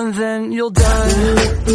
and then you'll die.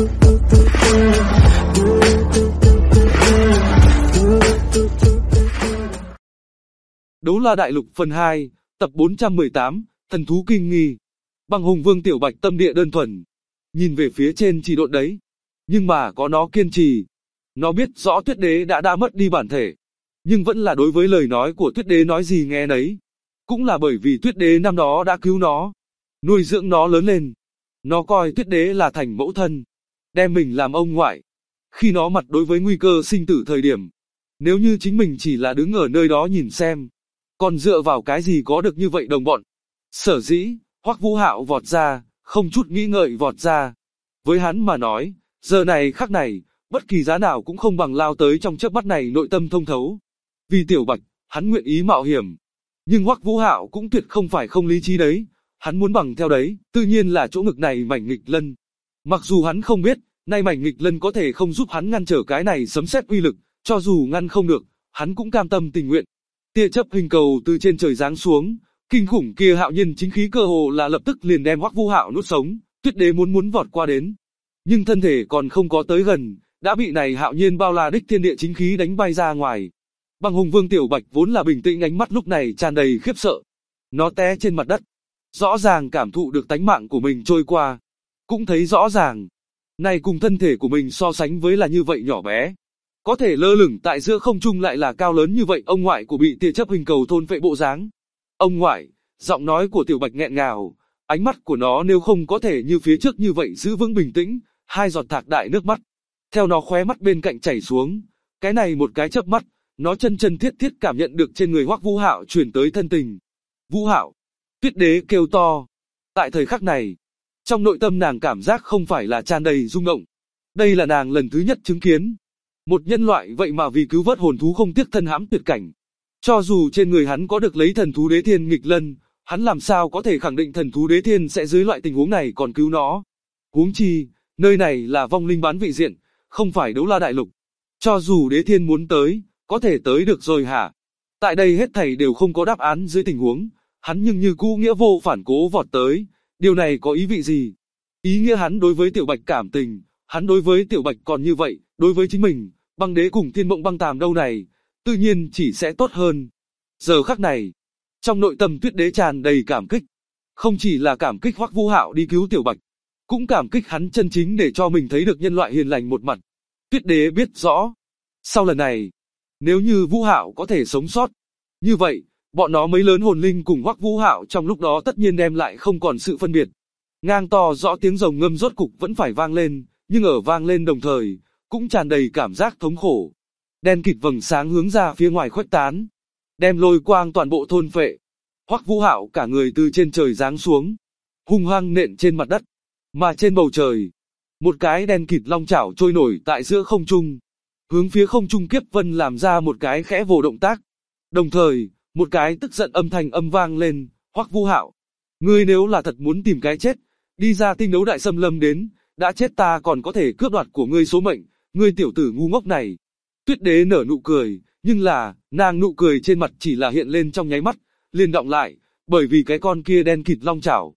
Đấu La Đại Lục phần 2, tập 418, Thần thú kinh nghi. Băng Hùng Vương Tiểu Bạch tâm địa đơn thuần, nhìn về phía trên chỉ độn đấy, nhưng mà có nó kiên trì. Nó biết rõ Tuyết Đế đã mất đi bản thể, nhưng vẫn là đối với lời nói của Tuyết Đế nói gì nghe nấy. Cũng là bởi vì Tuyết Đế năm đó đã cứu nó, nuôi dưỡng nó lớn lên. Nó coi Tuyết Đế là thành mẫu thân, đem mình làm ông ngoại. Khi nó mặt đối với nguy cơ sinh tử thời điểm, nếu như chính mình chỉ là đứng ở nơi đó nhìn xem, còn dựa vào cái gì có được như vậy đồng bọn. Sở dĩ, Hoắc Vũ Hạo vọt ra, không chút nghĩ ngợi vọt ra. Với hắn mà nói, giờ này khắc này, bất kỳ giá nào cũng không bằng lao tới trong chớp mắt này nội tâm thông thấu. Vì Tiểu Bạch, hắn nguyện ý mạo hiểm. Nhưng Hoắc Vũ Hạo cũng tuyệt không phải không lý trí đấy, hắn muốn bằng theo đấy, tự nhiên là chỗ ngực này mảnh nghịch lân. Mặc dù hắn không biết, nay mảnh nghịch lân có thể không giúp hắn ngăn trở cái này sấm sét uy lực, cho dù ngăn không được, hắn cũng cam tâm tình nguyện. Tia chớp hình cầu từ trên trời giáng xuống, kinh khủng kia hạo nhiên chính khí cơ hồ là lập tức liền đem Hoắc Vũ Hạo nuốt sống. Tuyết Đế muốn vọt qua đến, nhưng thân thể còn không có tới gần, đã bị này hạo nhiên bao la đích thiên địa chính khí đánh bay ra ngoài. Băng Hùng Vương Tiểu Bạch vốn là bình tĩnh, ánh mắt lúc này tràn đầy khiếp sợ. Nó té trên mặt đất, rõ ràng cảm thụ được tánh mạng của mình trôi qua, cũng thấy rõ ràng, này cùng thân thể của mình so sánh với là như vậy nhỏ bé, có thể lơ lửng tại giữa không trung lại là cao lớn như vậy. Ông ngoại của bị tia chớp hình cầu thôn phệ bộ dáng. Ông ngoại, giọng nói của Tiểu Bạch nghẹn ngào, ánh mắt của nó nếu không có thể như phía trước như vậy giữ vững bình tĩnh, hai giọt thạc đại nước mắt theo nó khóe mắt bên cạnh chảy xuống. Cái này một cái chớp mắt, nó chân thiết cảm nhận được trên người Hoắc Vũ Hạo truyền tới thân tình. Vũ Hạo, Tuyết Đế kêu to. Tại thời khắc này, trong nội tâm nàng cảm giác không phải là tràn đầy rung động. Đây là nàng lần thứ nhất chứng kiến một nhân loại vậy mà vì cứu vớt hồn thú không tiếc thân hãm tuyệt cảnh. Cho dù trên người hắn có được lấy thần thú đế thiên nghịch lân, hắn làm sao có thể khẳng định thần thú đế thiên sẽ dưới loại tình huống này còn cứu nó. Huống chi, nơi này là vong linh bán vị diện, không phải Đấu La Đại Lục. Cho dù đế thiên muốn tới, có thể tới được rồi hả? Tại đây hết thảy đều không có đáp án dưới tình huống, hắn nhưng như cũ nghĩa vô phản cố vọt tới. Điều này có ý vị gì? Ý nghĩa hắn đối với Tiểu Bạch cảm tình, hắn đối với Tiểu Bạch còn như vậy, đối với chính mình, băng đế cùng thiên mộng băng tàm đâu này, tự nhiên chỉ sẽ tốt hơn. Giờ khắc này, trong nội tâm Tuyết Đế tràn đầy cảm kích. Không chỉ là cảm kích Hoắc Vũ Hạo đi cứu Tiểu Bạch, cũng cảm kích hắn chân chính để cho mình thấy được nhân loại hiền lành một mặt. Tuyết Đế biết rõ, sau lần này, nếu như Vũ Hạo có thể sống sót, như vậy, bọn nó mấy lớn hồn linh cùng Hoắc Vũ Hạo trong lúc đó tất nhiên đem lại không còn sự phân biệt. Ngang to rõ tiếng rồng ngâm rốt cục vẫn phải vang lên, nhưng ở vang lên đồng thời, cũng tràn đầy cảm giác thống khổ. Đen kịt vầng sáng hướng ra phía ngoài khuếch tán, đem lôi quang toàn bộ thôn phệ. Hoắc Vũ Hạo cả người từ trên trời giáng xuống, hung hăng nện trên mặt đất, mà trên bầu trời, một cái đen kịt long chảo trôi nổi tại giữa không trung, hướng phía không trung Kiếp Vân làm ra một cái khẽ vồ động tác. Đồng thời, một cái tức giận âm thanh vang lên, Hoắc Vũ Hạo, ngươi nếu là thật muốn tìm cái chết, đi ra tinh đấu đại xâm lâm đến, đã chết ta còn có thể cướp đoạt của ngươi số mệnh, ngươi tiểu tử ngu ngốc này. Tuyết Đế nở nụ cười, nhưng là, nàng nụ cười trên mặt chỉ là hiện lên trong nháy mắt, liền đọng lại, bởi vì cái con kia đen kịt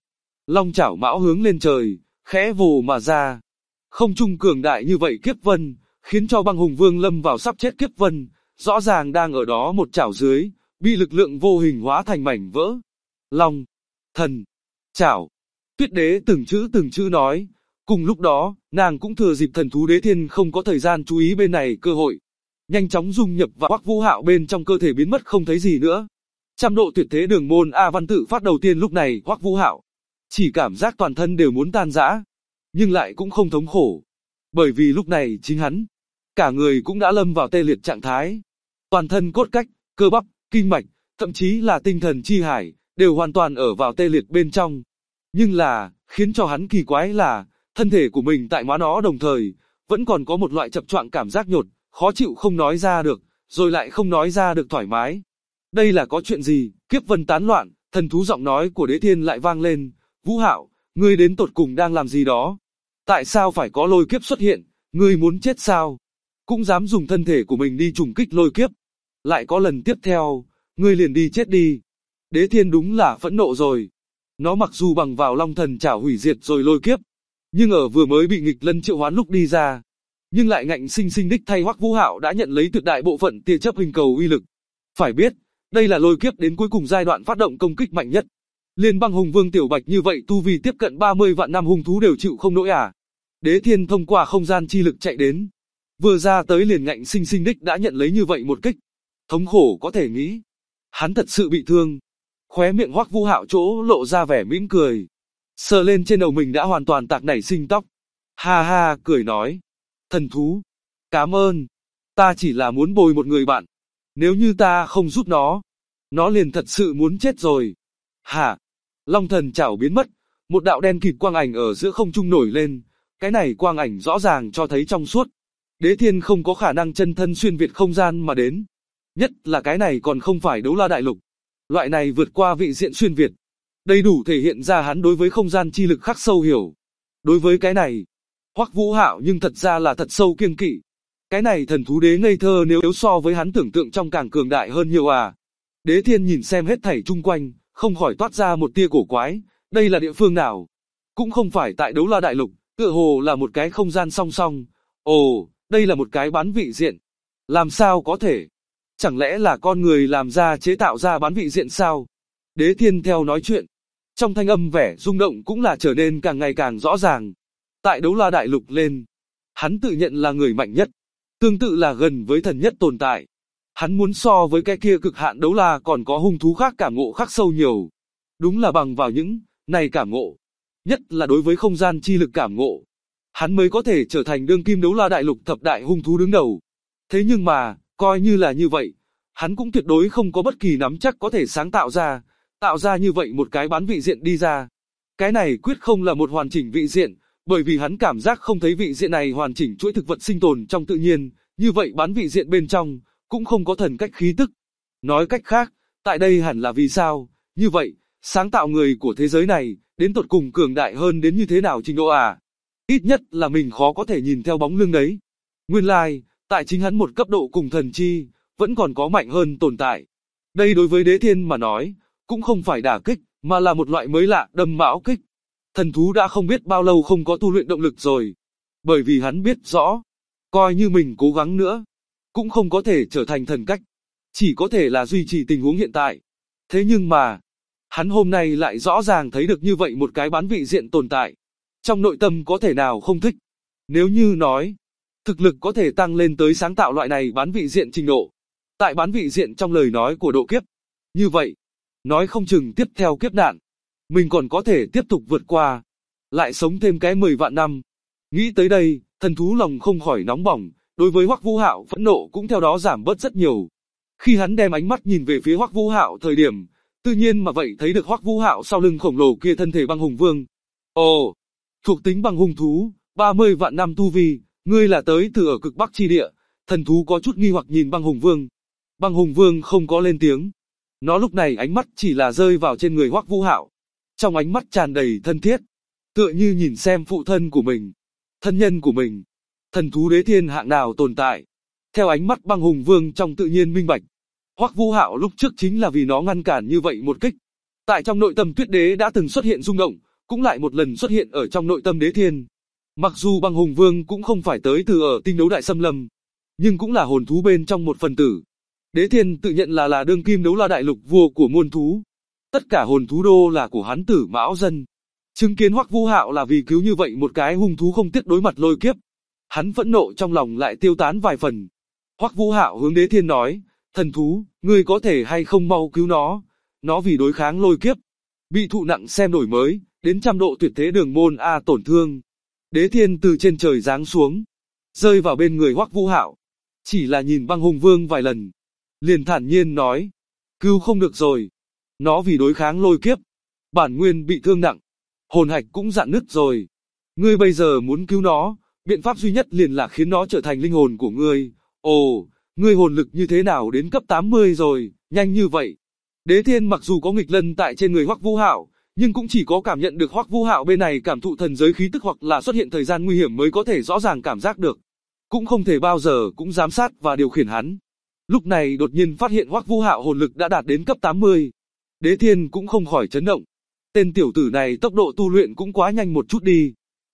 long chảo mão hướng lên trời, khẽ vồ mà ra. Không trung cường đại như vậy Kiếp Vân, khiến cho Băng Hùng Vương lâm vào sắp chết Kiếp Vân, rõ ràng đang ở đó một chảo dưới, bị lực lượng vô hình hóa thành mảnh vỡ. Long, thần, chảo. Tuyết Đế từng chữ nói. Cùng lúc đó, nàng cũng thừa dịp thần thú đế thiên không có thời gian chú ý bên này cơ hội, nhanh chóng dung nhập vào Hoắc Vũ Hạo bên trong cơ thể biến mất không thấy gì nữa. Trăm độ tuyệt thế đường môn A Văn tự phát đầu tiên lúc này Hoắc Vũ Hạo chỉ cảm giác toàn thân đều muốn tan rã, nhưng lại cũng không thống khổ, bởi vì lúc này chính hắn, cả người cũng đã lâm vào tê liệt trạng thái. Toàn thân cốt cách, cơ bắp, kinh mạch, thậm chí là tinh thần chi hải, đều hoàn toàn ở vào tê liệt bên trong. Nhưng là, khiến cho hắn kỳ quái là, thân thể của mình tại má nó đồng thời, vẫn còn có một loại chập choạng cảm giác nhột, khó chịu không nói ra được, rồi lại không nói ra được thoải mái. Đây là có chuyện gì? Kiếp Vân tán loạn, thần thú giọng nói của Đế Thiên lại vang lên, Vũ Hạo, ngươi đến tột cùng đang làm gì đó? Tại sao phải có lôi kiếp xuất hiện? Ngươi muốn chết sao? Cũng dám dùng thân thể của mình đi trùng kích lôi kiếp. Lại có lần tiếp theo, ngươi liền đi chết đi. Đế Thiên đúng là phẫn nộ rồi. Nó mặc dù bằng vào Long Thần chảo hủy diệt rồi lôi kiếp, Nhưng ở vừa mới bị nghịch lân triệu hoán lúc đi ra, nhưng lại ngạnh sinh sinh đích thay Hoắc Vũ Hạo đã nhận lấy tuyệt đại bộ phận tia chớp hình cầu uy lực. Phải biết, đây là lôi kiếp đến cuối cùng giai đoạn phát động công kích mạnh nhất. Liên Băng Hùng Vương Tiểu Bạch như vậy tu vi tiếp cận 30 vạn năm hung thú đều chịu không nổi à? Đế Thiên thông qua không gian chi lực chạy đến, vừa ra tới liền ngạnh sinh sinh đích đã nhận lấy như vậy một kích. Thống khổ có thể nghĩ, hắn thật sự bị thương. Khóe miệng Hoắc Vũ Hạo chỗ lộ ra vẻ mỉm cười, sờ lên trên đầu mình đã hoàn toàn tạc nảy sinh tóc. Ha ha, cười nói, thần thú, cảm ơn, ta chỉ là muốn bồi một người bạn. Nếu như ta không giúp nó liền thật sự muốn chết rồi. Hả? Long thần chảo biến mất, một đạo đen kịt quang ảnh ở giữa không trung nổi lên, cái này quang ảnh rõ ràng cho thấy trong suốt. Đế Thiên không có khả năng chân thân xuyên việt không gian mà đến. Nhất là cái này còn không phải Đấu La Đại Lục. Loại này vượt qua vị diện xuyên việt, đầy đủ thể hiện ra hắn đối với không gian chi lực khắc sâu hiểu. Đối với cái này, Hoắc Vũ Hạo nhưng thật ra là thật sâu kiêng kỵ. Cái này thần thú đế ngây thơ nếu so với hắn tưởng tượng trong càng cường đại hơn nhiều à. Đế Thiên nhìn xem hết thảy chung quanh, không khỏi toát ra một tia cổ quái, đây là địa phương nào? Cũng không phải tại Đấu La Đại Lục, tựa hồ là một cái không gian song song. Ồ, đây là một cái bán vị diện. Làm sao có thể? Chẳng lẽ là con người làm ra chế tạo ra bán vị diện sao? Đế Thiên theo nói chuyện, trong thanh âm vẻ rung động cũng là trở nên càng ngày càng rõ ràng. Tại Đấu La Đại Lục lên, hắn tự nhận là người mạnh nhất, tương tự là gần với thần nhất tồn tại. Hắn muốn so với cái kia cực hạn đấu la còn có hung thú khác cảm ngộ khắc sâu nhiều. Đúng là bằng vào những này cảm ngộ, nhất là đối với không gian chi lực cảm ngộ, hắn mới có thể trở thành đương kim Đấu La Đại Lục thập đại hung thú đứng đầu. Thế nhưng mà, coi như là như vậy, hắn cũng tuyệt đối không có bất kỳ nắm chắc có thể sáng tạo ra như vậy một cái bán vị diện đi ra. Cái này quyết không là một hoàn chỉnh vị diện, bởi vì hắn cảm giác không thấy vị diện này hoàn chỉnh chuỗi thực vật sinh tồn trong tự nhiên, như vậy bán vị diện bên trong cũng không có thần cách khí tức. Nói cách khác, tại đây hẳn là vì sao? Như vậy, sáng tạo người của thế giới này, đến tột cùng cường đại hơn đến như thế nào trình độ à? Ít nhất là mình khó có thể nhìn theo bóng lưng đấy. Nguyên lai, tại chính hắn một cấp độ cùng thần chi, vẫn còn có mạnh hơn tồn tại. Đây đối với Đế Thiên mà nói, cũng không phải đả kích, mà là một loại mới lạ đâm mão kích. Thần thú đã không biết bao lâu không có tu luyện động lực rồi. Bởi vì hắn biết rõ, coi như mình cố gắng nữa, cũng không có thể trở thành thần cách, chỉ có thể là duy trì tình huống hiện tại. Thế nhưng mà, hắn hôm nay lại rõ ràng thấy được như vậy một cái bán vị diện tồn tại. Trong nội tâm có thể nào không thích? Nếu như nói, thực lực có thể tăng lên tới sáng tạo loại này bán vị diện trình độ. Tại bán vị diện trong lời nói của độ kiếp. Như vậy, nói không chừng tiếp theo kiếp nạn, mình còn có thể tiếp tục vượt qua, lại sống thêm cái 10 vạn năm. Nghĩ tới đây, thần thú lòng không khỏi nóng bỏng, đối với Hoắc Vũ Hạo phẫn nộ cũng theo đó giảm bớt rất nhiều. Khi hắn đem ánh mắt nhìn về phía Hoắc Vũ Hạo thời điểm, tự nhiên mà vậy thấy được Hoắc Vũ Hạo sau lưng khổng lồ kia thân thể băng hùng vương. Ồ, thuộc tính băng hung thú, 30 vạn năm tu vi, ngươi là tới từ ở cực bắc chi địa. Thần thú có chút nghi hoặc nhìn băng hùng vương. Băng hùng vương không có lên tiếng. Nó lúc này ánh mắt chỉ là rơi vào trên người Hoắc Vũ Hạo. Trong ánh mắt tràn đầy thân thiết, tựa như nhìn xem phụ thân của mình, thân nhân của mình. Thần thú đế thiên hạng nào tồn tại. Theo ánh mắt băng hùng vương trong tự nhiên minh bạch. Hoắc Vũ Hạo lúc trước chính là vì nó ngăn cản như vậy một kích. Tại trong nội tâm tuyết đế đã từng xuất hiện rung động, cũng lại một lần xuất hiện ở trong nội tâm đế thiên. Mặc dù băng hùng vương cũng không phải tới từ ở tinh đấu đại xâm lâm, nhưng cũng là hồn thú bên trong một phần tử. Đế thiên tự nhận là đương kim Đấu La Đại Lục vua của muôn thú. Tất cả hồn thú đô là của hắn Tử Mão Dân. Chứng kiến Hoắc Vũ Hạo là vì cứu như vậy một cái hung thú không tiếc đối mặt lôi kiếp. Hắn phẫn nộ trong lòng lại tiêu tán vài phần. Hoắc Vũ Hạo hướng Đế Thiên nói, thần thú, ngươi có thể hay không mau cứu nó vì đối kháng lôi kiếp. Bị thụ nặng xem đổi mới, đến 100 độ tuyệt thế đường môn A tổn thương. Đế Thiên từ trên trời giáng xuống, rơi vào bên người Hoắc Vũ Hạo. Chỉ là nhìn băng hùng vương vài lần, liền thản nhiên nói, cứu không được rồi. Nó vì đối kháng lôi kiếp, bản nguyên bị thương nặng, hồn hạch cũng rạn nứt rồi. Ngươi bây giờ muốn cứu nó, biện pháp duy nhất liền là khiến nó trở thành linh hồn của ngươi. Ồ, ngươi hồn lực như thế nào đến cấp 80 rồi, nhanh như vậy. Đế Thiên mặc dù có nghịch lân tại trên người Hoắc Vũ Hạo, nhưng cũng chỉ có cảm nhận được Hoắc Vũ Hạo bên này cảm thụ thần giới khí tức hoặc là xuất hiện thời gian nguy hiểm mới có thể rõ ràng cảm giác được. Cũng không thể bao giờ cũng giám sát và điều khiển hắn. Lúc này đột nhiên phát hiện Hoắc Vũ Hạo hồn lực đã đạt đến cấp 80. Đế Thiên cũng không khỏi chấn động. Tên tiểu tử này tốc độ tu luyện cũng quá nhanh một chút đi.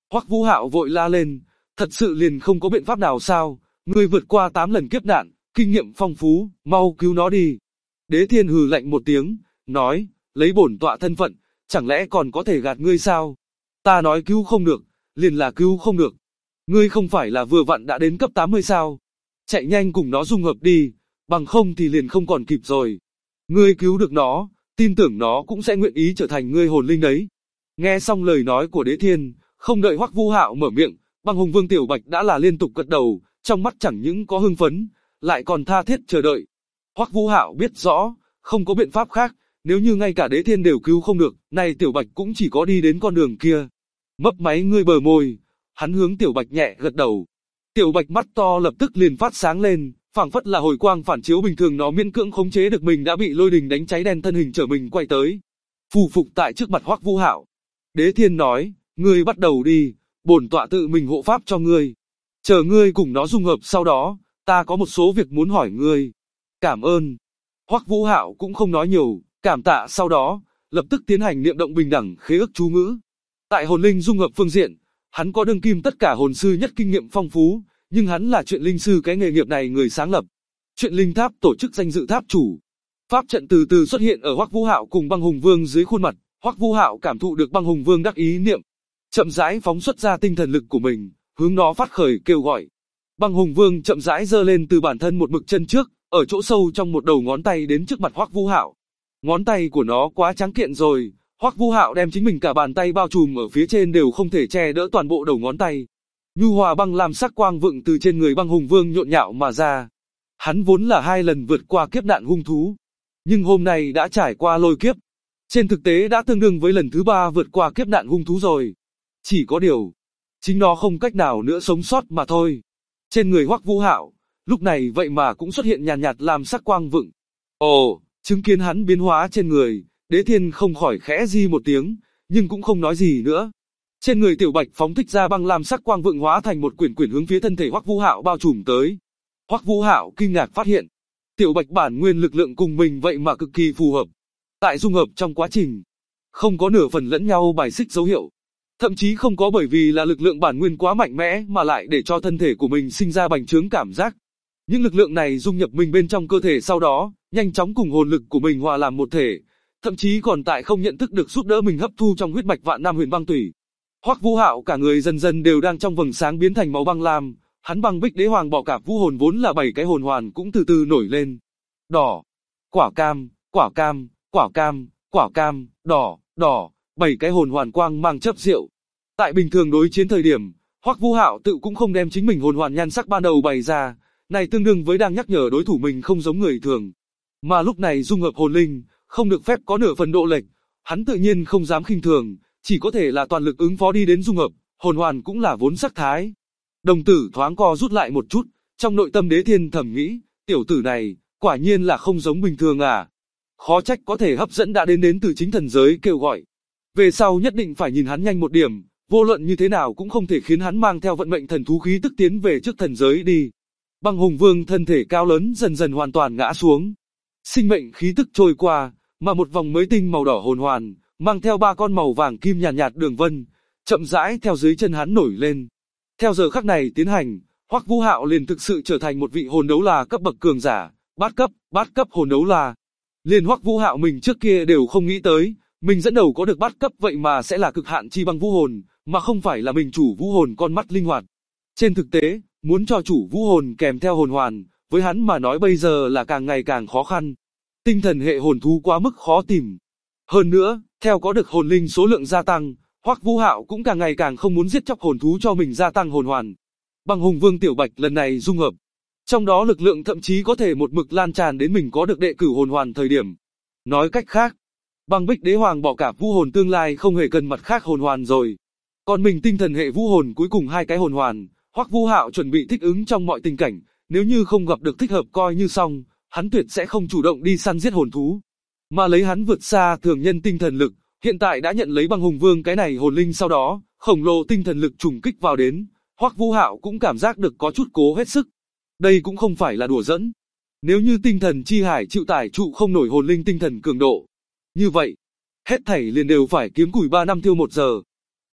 Hoắc Vũ Hạo vội la lên, thật sự liền không có biện pháp nào sao? Ngươi vượt qua 8 lần kiếp nạn, kinh nghiệm phong phú, mau cứu nó đi. Đế Thiên hừ lạnh một tiếng, nói, lấy bổn tọa thân phận, chẳng lẽ còn có thể gạt ngươi sao? Ta nói cứu không được, liền là cứu không được. Ngươi không phải là vừa vặn đã đến cấp 80 sao? Chạy nhanh cùng nó dung hợp đi, bằng không thì liền không còn kịp rồi. Ngươi cứu được nó, tin tưởng nó cũng sẽ nguyện ý trở thành ngươi hồn linh đấy. Nghe xong lời nói của Đế Thiên, không đợi Hoắc Vũ Hạo mở miệng, Băng Hùng Vương Tiểu Bạch đã là liên tục gật đầu, trong mắt chẳng những có hưng phấn, lại còn tha thiết chờ đợi. Hoắc Vũ Hạo biết rõ, không có biện pháp khác, nếu như ngay cả Đế Thiên đều cứu không được, này Tiểu Bạch cũng chỉ có đi đến con đường kia. Mấp máy ngươi bờ môi, hắn hướng Tiểu Bạch nhẹ gật đầu. Tiểu Bạch mắt to lập tức liền phát sáng lên, phảng phất là hồi quang phản chiếu bình thường, nó miễn cưỡng khống chế được mình đã bị lôi đình đánh cháy đen thân hình trở mình quay tới. Phù phục tại trước mặt Hoắc Vũ Hạo. Đế Thiên nói, ngươi bắt đầu đi, bổn tọa tự mình hộ pháp cho ngươi. Chờ ngươi cùng nó dung hợp sau đó, ta có một số việc muốn hỏi ngươi. Cảm ơn. Hoắc Vũ Hạo cũng không nói nhiều, cảm tạ sau đó, lập tức tiến hành niệm động bình đẳng khế ước chú ngữ. Tại hồn linh dung hợp phương diện, hắn có đương kim tất cả hồn sư nhất kinh nghiệm phong phú, nhưng hắn là truyện linh sư cái nghề nghiệp này người sáng lập. Truyện linh tháp tổ chức danh dự tháp chủ. Pháp trận từ từ xuất hiện ở Hoắc Vũ Hạo cùng Băng Hùng Vương dưới khuôn mặt, Hoắc Vũ Hạo cảm thụ được Băng Hùng Vương đắc ý niệm, chậm rãi phóng xuất ra tinh thần lực của mình, hướng nó phát khởi kêu gọi. Băng Hùng Vương chậm rãi giơ lên từ bản thân một mực chân trước, ở chỗ sâu trong một đầu ngón tay đến trước mặt Hoắc Vũ Hạo. Ngón tay của nó quá trắng kiện rồi, Hoắc Vũ Hạo đem chính mình cả bàn tay bao trùm ở phía trên đều không thể che đỡ toàn bộ đầu ngón tay. Nhu hòa băng lam sắc quang vựng từ trên người Băng Hùng Vương nhộn nhạo mà ra. Hắn vốn là 2 lần vượt qua kiếp nạn hung thú, nhưng hôm nay đã trải qua lôi kiếp. Trên thực tế đã tương đương với lần thứ 3 vượt qua kiếp nạn hung thú rồi. Chỉ có điều, chính nó không cách nào nữa sống sót mà thôi. Trên người Hoắc Vũ Hạo, lúc này vậy mà cũng xuất hiện nhàn nhạt lam sắc quang vựng. Ồ, chứng kiến hắn biến hóa trên người, Đế Thiên không khỏi khẽ di một tiếng, nhưng cũng không nói gì nữa. Trên người Tiểu Bạch phóng thích ra băng lam sắc quang vựng hóa thành một quyển quyển hướng phía thân thể Hoắc Vũ Hạo bao trùm tới. Hoắc Vũ Hạo kinh ngạc phát hiện, Tiểu Bạch bản nguyên lực lượng cùng mình vậy mà cực kỳ phù hợp. Tại dung hợp trong quá trình, không có nửa phần lẫn nhau bài xích dấu hiệu. Thậm chí không có bởi vì là lực lượng bản nguyên quá mạnh mẽ mà lại để cho thân thể của mình sinh ra bành trướng cảm giác. Những lực lượng này dung nhập mình bên trong cơ thể sau đó, nhanh chóng cùng hồn lực của mình hòa làm một thể, thậm chí còn tại không nhận thức được giúp đỡ mình hấp thu trong huyết mạch vạn năm huyền băng tủy. Hoắc Vũ Hạo cả người dần dần đều đang trong vầng sáng biến thành màu băng lam, hắn Băng Bích Đế Hoàng Bọ Cạp Vũ Hồn vốn là 7 cái hồn hoàn cũng từ từ nổi lên. Đỏ, quả cam, quả cam, quả cam, quả cam, đỏ, đỏ, 7 cái hồn hoàn quang mang chớp diệu. Tại bình thường đối chiến thời điểm, Hoắc Vũ Hạo tự cũng không đem chính mình hồn hoàn nhan sắc ban đầu bày ra, này tương đương với đang nhắc nhở đối thủ mình không giống người thường. Mà lúc này dung hợp hồn linh, không được phép có nửa phần độ lệch, hắn tự nhiên không dám khinh thường, chỉ có thể là toàn lực ứng phó đi đến dung hợp, hồn hoàn cũng là vốn sắc thái. Đồng tử thoáng co rút lại một chút, trong nội tâm Đế Thiên thầm nghĩ, tiểu tử này, quả nhiên là không giống bình thường à. Khó trách có thể hấp dẫn đã đến từ chính thần giới kêu gọi. Về sau nhất định phải nhìn hắn nhanh một điểm, vô luận như thế nào cũng không thể khiến hắn mang theo vận mệnh thần thú khí tức tiến về trước thần giới đi. Băng Hùng Vương thân thể cao lớn dần dần hoàn toàn ngã xuống. Sinh mệnh khí tức trôi qua, mà một vòng mới tinh màu đỏ hồn hoàn, mang theo 3 con màu vàng kim nhàn nhạt đường vân, chậm rãi theo dưới chân hắn nổi lên. Theo giờ khắc này tiến hành, Hoắc Vũ Hạo liền thực sự trở thành một vị hồn đấu la cấp bậc cường giả, bát cấp hồn đấu la. Liền Hoắc Vũ Hạo mình trước kia đều không nghĩ tới, mình dẫn đầu có được bát cấp vậy mà sẽ là cực hạn chi băng vũ hồn, mà không phải là mình chủ vũ hồn con mắt linh hoạt. Trên thực tế, muốn cho chủ vũ hồn kèm theo hồn hoàn, với hắn mà nói bây giờ là càng ngày càng khó khăn. Tinh thần hệ hồn thú quá mức khó tìm. Hơn nữa, theo có được hồn linh số lượng gia tăng, Hoắc Vũ Hạo cũng càng ngày càng không muốn giết chóc hồn thú cho mình gia tăng hồn hoàn. Băng Hùng Vương Tiểu Bạch lần này dung hợp, trong đó lực lượng thậm chí có thể một mực lan tràn đến mình có được đệ cửu hồn hoàn thời điểm. Nói cách khác, Băng Bích Đế Hoàng Bọ Cạp Vũ Hồn tương lai không hề cần mặt khác hồn hoàn rồi. Còn mình tinh thần hệ vũ hồn cuối cùng 2 cái hồn hoàn, Hoắc Vũ Hạo chuẩn bị thích ứng trong mọi tình cảnh, nếu như không gặp được thích hợp coi như xong, hắn tuyệt sẽ không chủ động đi săn giết hồn thú. Mà lấy hắn vượt xa thường nhân tinh thần lực, hiện tại đã nhận lấy Băng Hùng Vương cái này hồn linh sau đó, khổng lồ tinh thần lực trùng kích vào đến, Hoắc Vũ Hạo cũng cảm giác được có chút cố hết sức. Đây cũng không phải là đùa giỡn. Nếu như tinh thần chi hải chịu tải trụ không nổi hồn linh tinh thần cường độ, như vậy, hết thảy liền đều phải kiếm củi 3 năm thiêu 1 giờ.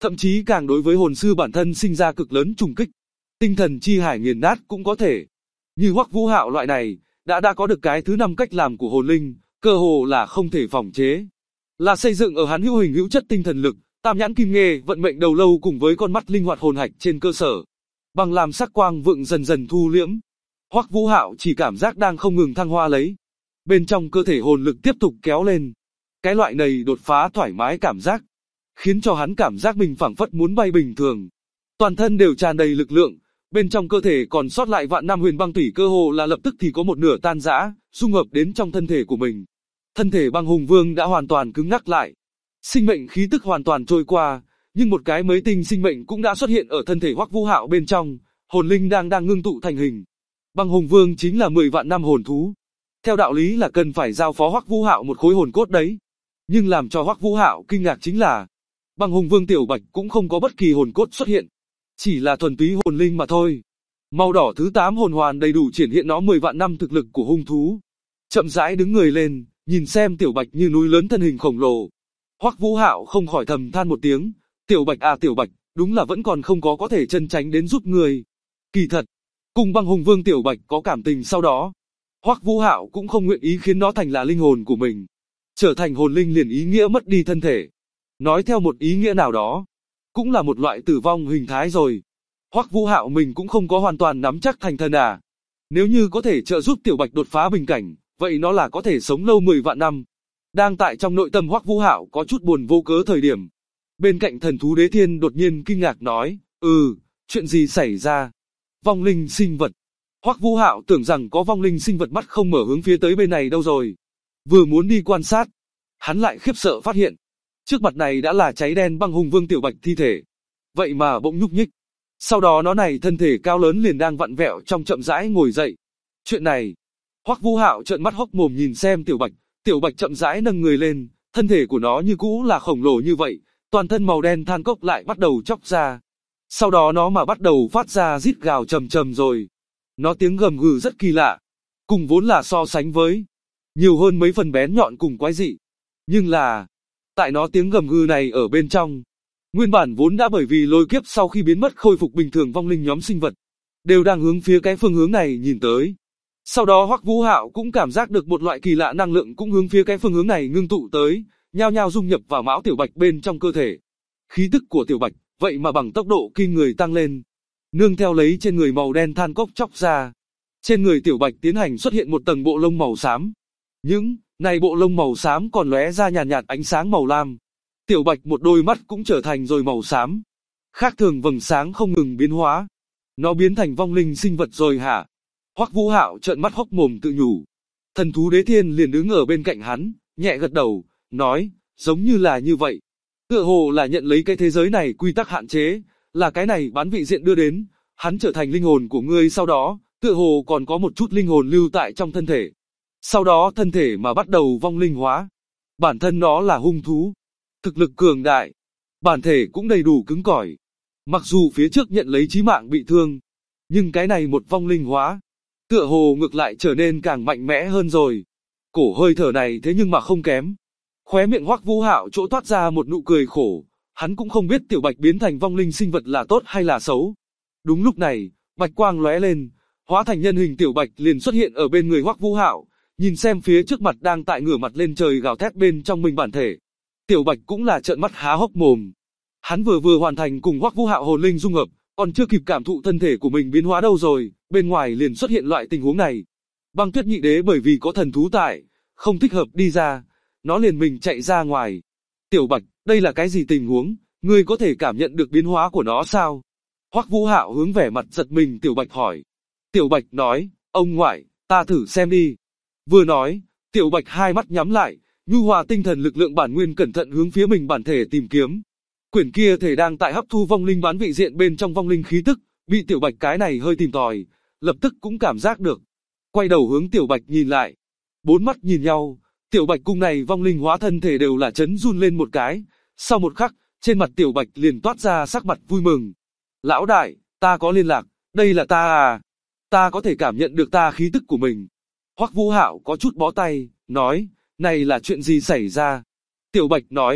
thậm chí càng đối với hồn sư bản thân sinh ra cực lớn trùng kích. Tinh thần chi hải nghiền nát cũng có thể. Như Hoắc Vũ Hạo loại này, đã có được cái thứ 5 cách làm của hồn linh, cơ hồ là không thể phòng chế. Là xây dựng ở hắn hữu hình hữu chất tinh thần lực, tam nhãn kim nghê, vận mệnh đầu lâu cùng với con mắt linh hoạt hồn hạch trên cơ sở. Bằng làm sắc quang vượng dần dần thu liễm. Hoắc Vũ Hạo chỉ cảm giác đang không ngừng thăng hoa lấy. Bên trong cơ thể hồn lực tiếp tục kéo lên. Cái loại này đột phá thoải mái cảm giác, khiến cho hắn cảm giác mình phảng phất muốn bay bình thường. Toàn thân đều tràn đầy lực lượng, bên trong cơ thể còn sót lại vạn năm huyền băng tủy cơ hồ là lập tức thì có một nửa tan rã, dung hợp đến trong thân thể của mình. Thân thể băng hùng vương đã hoàn toàn cứng ngắc lại. Sinh mệnh khí tức hoàn toàn trôi qua, nhưng một cái mới tinh sinh mệnh cũng đã xuất hiện ở thân thể Hoắc Vũ Hạo bên trong, hồn linh đang ngưng tụ thành hình. Băng hùng vương chính là 10 vạn năm hồn thú. Theo đạo lý là cần phải giao phó Hoắc Vũ Hạo một khối hồn cốt đấy. Nhưng làm cho Hoắc Vũ Hạo kinh ngạc chính là, Băng hùng vương tiểu bạch cũng không có bất kỳ hồn cốt xuất hiện. Chỉ là thuần túy hồn linh mà thôi. Màu đỏ thứ 8 hồn hoàn đầy đủ triển hiện nó 10 vạn năm thực lực của hung thú. Chậm rãi đứng người lên, nhìn xem tiểu bạch như núi lớn thân hình khổng lồ. Hoắc Vũ Hạo không khỏi thầm than một tiếng, tiểu bạch à tiểu bạch, đúng là vẫn còn không có thể chân tránh đến giúp người. Kỳ thật, cùng băng hùng vương tiểu bạch có cảm tình sau đó, Hoắc Vũ Hạo cũng không nguyện ý khiến nó thành là linh hồn của mình. Trở thành hồn linh liền ý nghĩa mất đi thân thể. Nói theo một ý nghĩa nào đó, cũng là một loại tử vong hình thái rồi. Hoắc Vũ Hạo mình cũng không có hoàn toàn nắm chắc thành thần à. Nếu như có thể trợ giúp tiểu bạch đột phá bình cảnh, vậy nó là có thể sống lâu 10 vạn năm. Đang tại trong nội tâm Hoắc Vũ Hạo có chút buồn vô cớ thời điểm. Bên cạnh thần thú đế thiên đột nhiên kinh ngạc nói, chuyện gì xảy ra? Vong linh sinh vật. Hoắc Vũ Hạo tưởng rằng có vong linh sinh vật mắt không mở hướng phía tới bên này đâu rồi. Vừa muốn đi quan sát, hắn lại khiếp sợ phát hiện. Trước mặt này đã là cháy đen băng hùng vương tiểu bạch thi thể. Vậy mà bỗng nhúc nhích. Sau đó nó này thân thể cao lớn liền đang vặn vẹo trong chậm rãi ngồi dậy. Chuyện này, Hoắc Vũ Hạo trợn mắt hốc mồm nhìn xem tiểu bạch chậm rãi nâng người lên, thân thể của nó như cũ là khổng lồ như vậy, toàn thân màu đen than cốc lại bắt đầu chóc ra. Sau đó nó mà bắt đầu phát ra rít gào trầm trầm rồi. Nó tiếng gầm gừ rất kỳ lạ, cùng vốn là so sánh với, nhiều hơn mấy phần bén nhọn cùng quái dị. Nhưng là, tại nó tiếng gầm gừ này ở bên trong, nguyên bản vốn đã bởi vì lôi kiếp sau khi biến mất khôi phục bình thường vong linh nhóm sinh vật, đều đang hướng phía cái phương hướng này nhìn tới. Sau đó Hoắc Vũ Hạo cũng cảm giác được một loại kỳ lạ năng lượng cũng hướng phía cái phương hướng này ngưng tụ tới, nhao nhao dung nhập vào mão tiểu bạch bên trong cơ thể. Khí tức của tiểu bạch, vậy mà bằng tốc độ kinh người tăng lên. Nương theo lấy trên người màu đen than cốc chóc ra. Trên người tiểu bạch tiến hành xuất hiện một tầng bộ lông màu xám. Những này bộ lông màu xám còn lóe ra nhàn nhạt ánh sáng màu lam. Tiểu bạch một đôi mắt cũng trở thành rồi màu xám. Khác thường vầng sáng không ngừng biến hóa. Nó biến thành vong linh sinh vật rồi hả? Hoắc Vũ Hạo trợn mắt hốc mồm tự nhủ. Thần thú đế thiên liền đứng ở bên cạnh hắn, nhẹ gật đầu, nói, giống như là như vậy. Tựa hồ là nhận lấy cái thế giới này quy tắc hạn chế, là cái này bán vị diện đưa đến, hắn trở thành linh hồn của ngươi sau đó, tựa hồ còn có một chút linh hồn lưu tại trong thân thể. Sau đó thân thể mà bắt đầu vong linh hóa. Bản thân nó là hung thú, thực lực cường đại, bản thể cũng đầy đủ cứng cỏi. Mặc dù phía trước nhận lấy chí mạng bị thương, nhưng cái này một vong linh hóa, tựa hồ ngược lại trở nên càng mạnh mẽ hơn rồi. Cổ hơi thở này thế nhưng mà không kém. Khóe miệng Hoắc Vũ Hạo chỗ toát ra một nụ cười khổ, hắn cũng không biết tiểu bạch biến thành vong linh sinh vật là tốt hay là xấu. Đúng lúc này, bạch quang lóe lên, hóa thành nhân hình tiểu bạch liền xuất hiện ở bên người Hoắc Vũ Hạo, nhìn xem phía trước mặt đang tại ngửa mặt lên trời gào thét bên trong mình bản thể. Tiểu bạch cũng là trợn mắt há hốc mồm. Hắn vừa hoàn thành cùng Hoắc Vũ Hạo hồn linh dung hợp, còn chưa kịp cảm thụ thân thể của mình biến hóa đâu rồi, bên ngoài liền xuất hiện loại tình huống này. Băng Tuyết Nhị Đế bởi vì có thần thú tại, không thích hợp đi ra, nó liền mình chạy ra ngoài. Tiểu bạch, đây là cái gì tình huống, ngươi có thể cảm nhận được biến hóa của nó sao? Hoắc Vũ Hạo hướng vẻ mặt giật mình tiểu bạch hỏi. Tiểu bạch nói, ông ngoại, ta thử xem đi. Vừa nói, tiểu bạch hai mắt nhắm lại, nhu hòa tinh thần lực lượng bản nguyên cẩn thận hướng phía mình bản thể tìm kiếm. Quyển kia thể đang tại hấp thu vong linh bán vị diện bên trong vong linh khí tức, bị tiểu bạch cái này hơi tìm tòi, lập tức cũng cảm giác được. Quay đầu hướng tiểu bạch nhìn lại. Bốn mắt nhìn nhau, tiểu bạch cùng này vong linh hóa thân thể đều là chấn run lên một cái. Sau một khắc, trên mặt tiểu bạch liền toát ra sắc mặt vui mừng. Lão đại, ta có liên lạc, đây là ta à. Ta có thể cảm nhận được ta khí tức của mình. Hoắc Vũ Hạo có chút bó tay, nói, này là chuyện gì xảy ra? Tiểu bạch nói,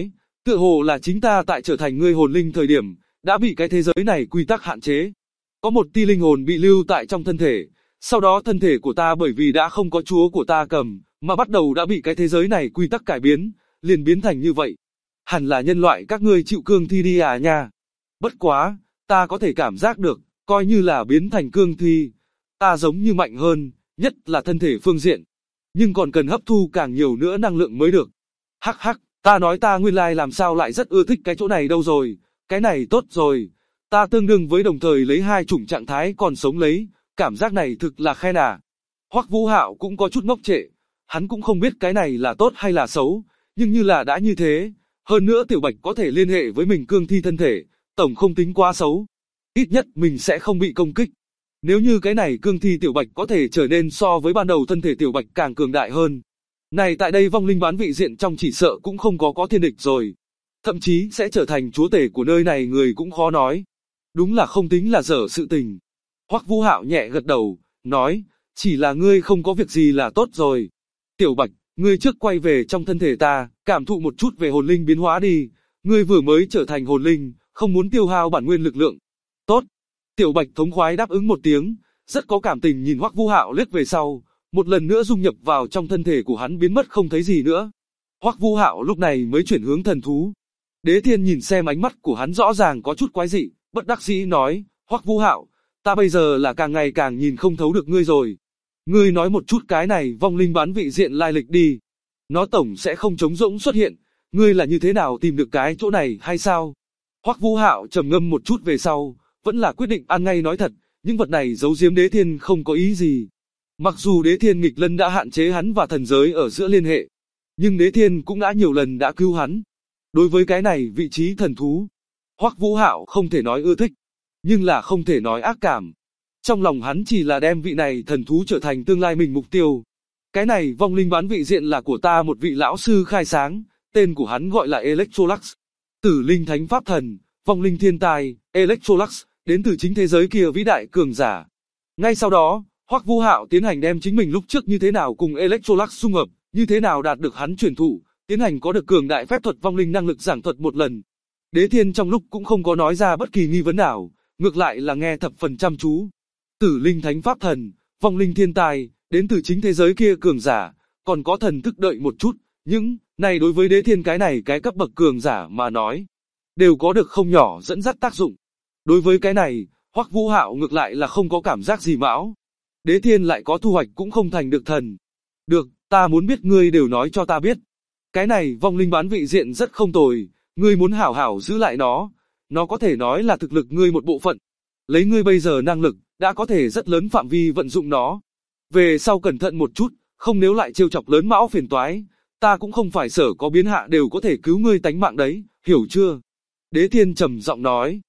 Tựa hồ là chính ta tại trở thành ngươi hồn linh thời điểm, đã bị cái thế giới này quy tắc hạn chế. Có một tia linh hồn bị lưu tại trong thân thể, sau đó thân thể của ta bởi vì đã không có chúa của ta cầm, mà bắt đầu đã bị cái thế giới này quy tắc cải biến, liền biến thành như vậy. Hẳn là nhân loại các ngươi chịu cương thi đi à nha. Bất quá, ta có thể cảm giác được, coi như là biến thành cương thi, ta giống như mạnh hơn, nhất là thân thể phương diện. Nhưng còn cần hấp thu càng nhiều nữa năng lượng mới được. Hắc hắc, ta nói ta nguyên lai làm sao lại rất ưa thích cái chỗ này đâu rồi, cái này tốt rồi. Ta tương đương với đồng thời lấy hai chủng trạng thái còn sống lấy, cảm giác này thực là khen à. Hoắc Vũ Hạo cũng có chút ngốc trệ, hắn cũng không biết cái này là tốt hay là xấu, nhưng như là đã như thế, hơn nữa Tiểu Bạch có thể liên hệ với mình cương thi thân thể, tổng không tính quá xấu. Ít nhất mình sẽ không bị công kích. Nếu như cái này cương thi Tiểu Bạch có thể trở nên so với ban đầu thân thể Tiểu Bạch càng cường đại hơn. Này tại đây vong linh bán vị diện trong chỉ sợ cũng không có thiên địch rồi. Thậm chí sẽ trở thành chúa tể của nơi này người cũng khó nói. Đúng là không tính là dở sự tình. Hoắc Vũ Hạo nhẹ gật đầu, nói, chỉ là ngươi không có việc gì là tốt rồi. Tiểu Bạch, ngươi trước quay về trong thân thể ta, cảm thụ một chút về hồn linh biến hóa đi. Ngươi vừa mới trở thành hồn linh, không muốn tiêu hao bản nguyên lực lượng. Tốt. Tiểu Bạch thống khoái đáp ứng một tiếng, rất có cảm tình nhìn Hoắc Vũ Hạo liếc về sau, một lần nữa dung nhập vào trong thân thể của hắn biến mất không thấy gì nữa. Hoắc Vũ Hạo lúc này mới chuyển hướng thần thú. Đế Thiên nhìn xem ánh mắt của hắn rõ ràng có chút quái dị, bất đắc dĩ nói, Hoắc Vũ Hạo, ta bây giờ là càng ngày càng nhìn không thấu được ngươi rồi. Ngươi nói một chút cái này vong linh bán vị diện lai lịch đi. Nó tổng sẽ không trống rỗng xuất hiện, ngươi là như thế nào tìm được cái chỗ này hay sao? Hoắc Vũ Hạo trầm ngâm một chút về sau, vẫn là quyết định ăn ngay nói thật, những vật này giấu giếm Đế Thiên không có ý gì. Mặc dù Đế Thiên nghịch lân đã hạn chế hắn và thần giới ở giữa liên hệ, nhưng Đế Thiên cũng đã nhiều lần đã cứu hắn. Đối với cái này vị trí thần thú, Hoắc Vũ Hạo không thể nói ưa thích, nhưng là không thể nói ác cảm. Trong lòng hắn chỉ là đem vị này thần thú trở thành tương lai mình mục tiêu. Cái này vong linh bán vị diện là của ta một vị lão sư khai sáng, tên của hắn gọi là Electrolux. Tử linh thánh pháp thần, vong linh thiên tài, Electrolux, đến từ chính thế giới kia vĩ đại cường giả. Ngay sau đó, Hoắc Vũ Hạo tiến hành đem chính mình lúc trước như thế nào cùng Electrolux dung hợp, như thế nào đạt được hắn truyền thụ, tiến hành có được cường đại phép thuật vong linh năng lực giảng thuật một lần. Đế Thiên trong lúc cũng không có nói ra bất kỳ nghi vấn nào, ngược lại là nghe thập phần chăm chú. Tử linh thánh pháp thần, vong linh thiên tài, đến từ chính thế giới kia cường giả, còn có thần thức đợi một chút, những này đối với Đế Thiên cái này cái cấp bậc cường giả mà nói, đều có được không nhỏ dẫn dắt tác dụng. Đối với cái này, Hoắc Vũ Hạo ngược lại là không có cảm giác gì mão. Đế Thiên lại có thu hoạch cũng không thành được thần. Được, ta muốn biết ngươi đều nói cho ta biết. Cái này vong linh bán vị diện rất không tồi, ngươi muốn hảo hảo giữ lại nó có thể nói là thực lực ngươi một bộ phận. Lấy ngươi bây giờ năng lực, đã có thể rất lớn phạm vi vận dụng nó. Về sau cẩn thận một chút, không nếu lại trêu chọc lớn mão phiền toái, ta cũng không phải sở có biến hạ đều có thể cứu ngươi tánh mạng đấy, hiểu chưa? Đế Thiên trầm giọng nói.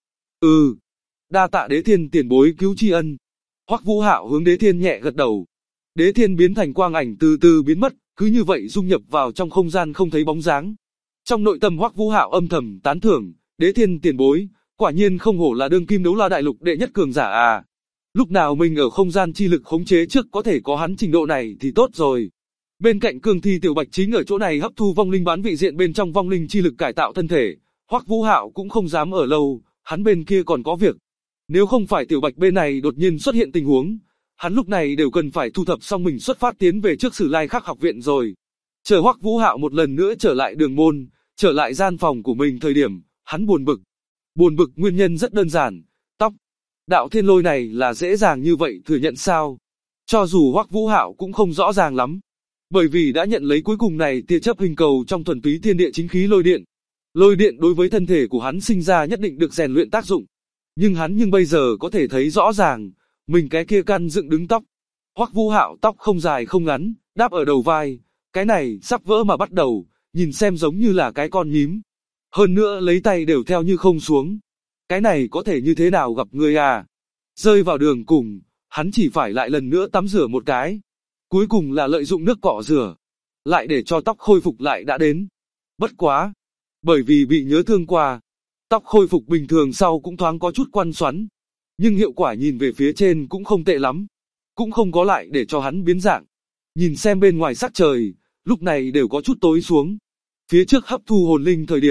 Đa tạ Đế Thiên tiền bối cứu tri ân. Hoắc Vũ Hạo hướng Đế Thiên nhẹ gật đầu. Đế Thiên biến thành quang ảnh từ từ biến mất, cứ như vậy dung nhập vào trong không gian không thấy bóng dáng. Trong nội tâm Hoắc Vũ Hạo âm thầm tán thưởng, Đế Thiên tiền bối, quả nhiên không hổ là đương kim đấu la đại lục đệ nhất cường giả à. Lúc nào mình ở không gian chi lực khống chế trước có thể có hắn trình độ này thì tốt rồi. Bên cạnh cương thi Tiểu Bạch chính ở chỗ này hấp thu vong linh bán vị diện bên trong vong linh chi lực cải tạo thân thể. Hoắc Vũ Hạo cũng không dám ở lâu, hắn bên kia còn có việc. Nếu không phải Tiểu Bạch bên này đột nhiên xuất hiện tình huống, hắn lúc này đều cần phải thu thập xong mình xuất phát tiến về trước Sử Lai Khắc học viện rồi. Chờ Hoắc Vũ Hạo một lần nữa trở lại đường môn, trở lại gian phòng của mình thời điểm, hắn buồn bực. Buồn bực nguyên nhân rất đơn giản, tóc. Đạo thiên lôi này là dễ dàng như vậy thừa nhận sao? Cho dù Hoắc Vũ Hạo cũng không rõ ràng lắm. Bởi vì đã nhận lấy cuối cùng này tia chớp hình cầu trong thuần túy thiên địa chính khí lôi điện. Lôi điện đối với thân thể của hắn sinh ra nhất định được rèn luyện tác dụng. Nhưng bây giờ có thể thấy rõ ràng, mình cái kia căn dựng đứng tóc. Hoắc Vũ Hạo tóc không dài không ngắn, đáp ở đầu vai, cái này sắp vỡ mà bắt đầu, nhìn xem giống như là cái con nhím. Hơn nữa lấy tay đều theo như không xuống. Cái này có thể như thế nào gặp người à? Rơi vào đường cùng, hắn chỉ phải lại lần nữa tắm rửa một cái. Cuối cùng là lợi dụng nước cọ rửa, lại để cho tóc khôi phục lại đã đến. Bất quá, bởi vì bị nhớ thương qua, tóc khôi phục bình thường sau cũng thoáng có chút quăn xoắn. Nhưng hiệu quả nhìn về phía trên cũng không tệ lắm. Cũng không có lại để cho hắn biến dạng. Nhìn xem bên ngoài sắc trời, lúc này đều có chút tối xuống. Phía trước hấp thu hồn linh thời điểm,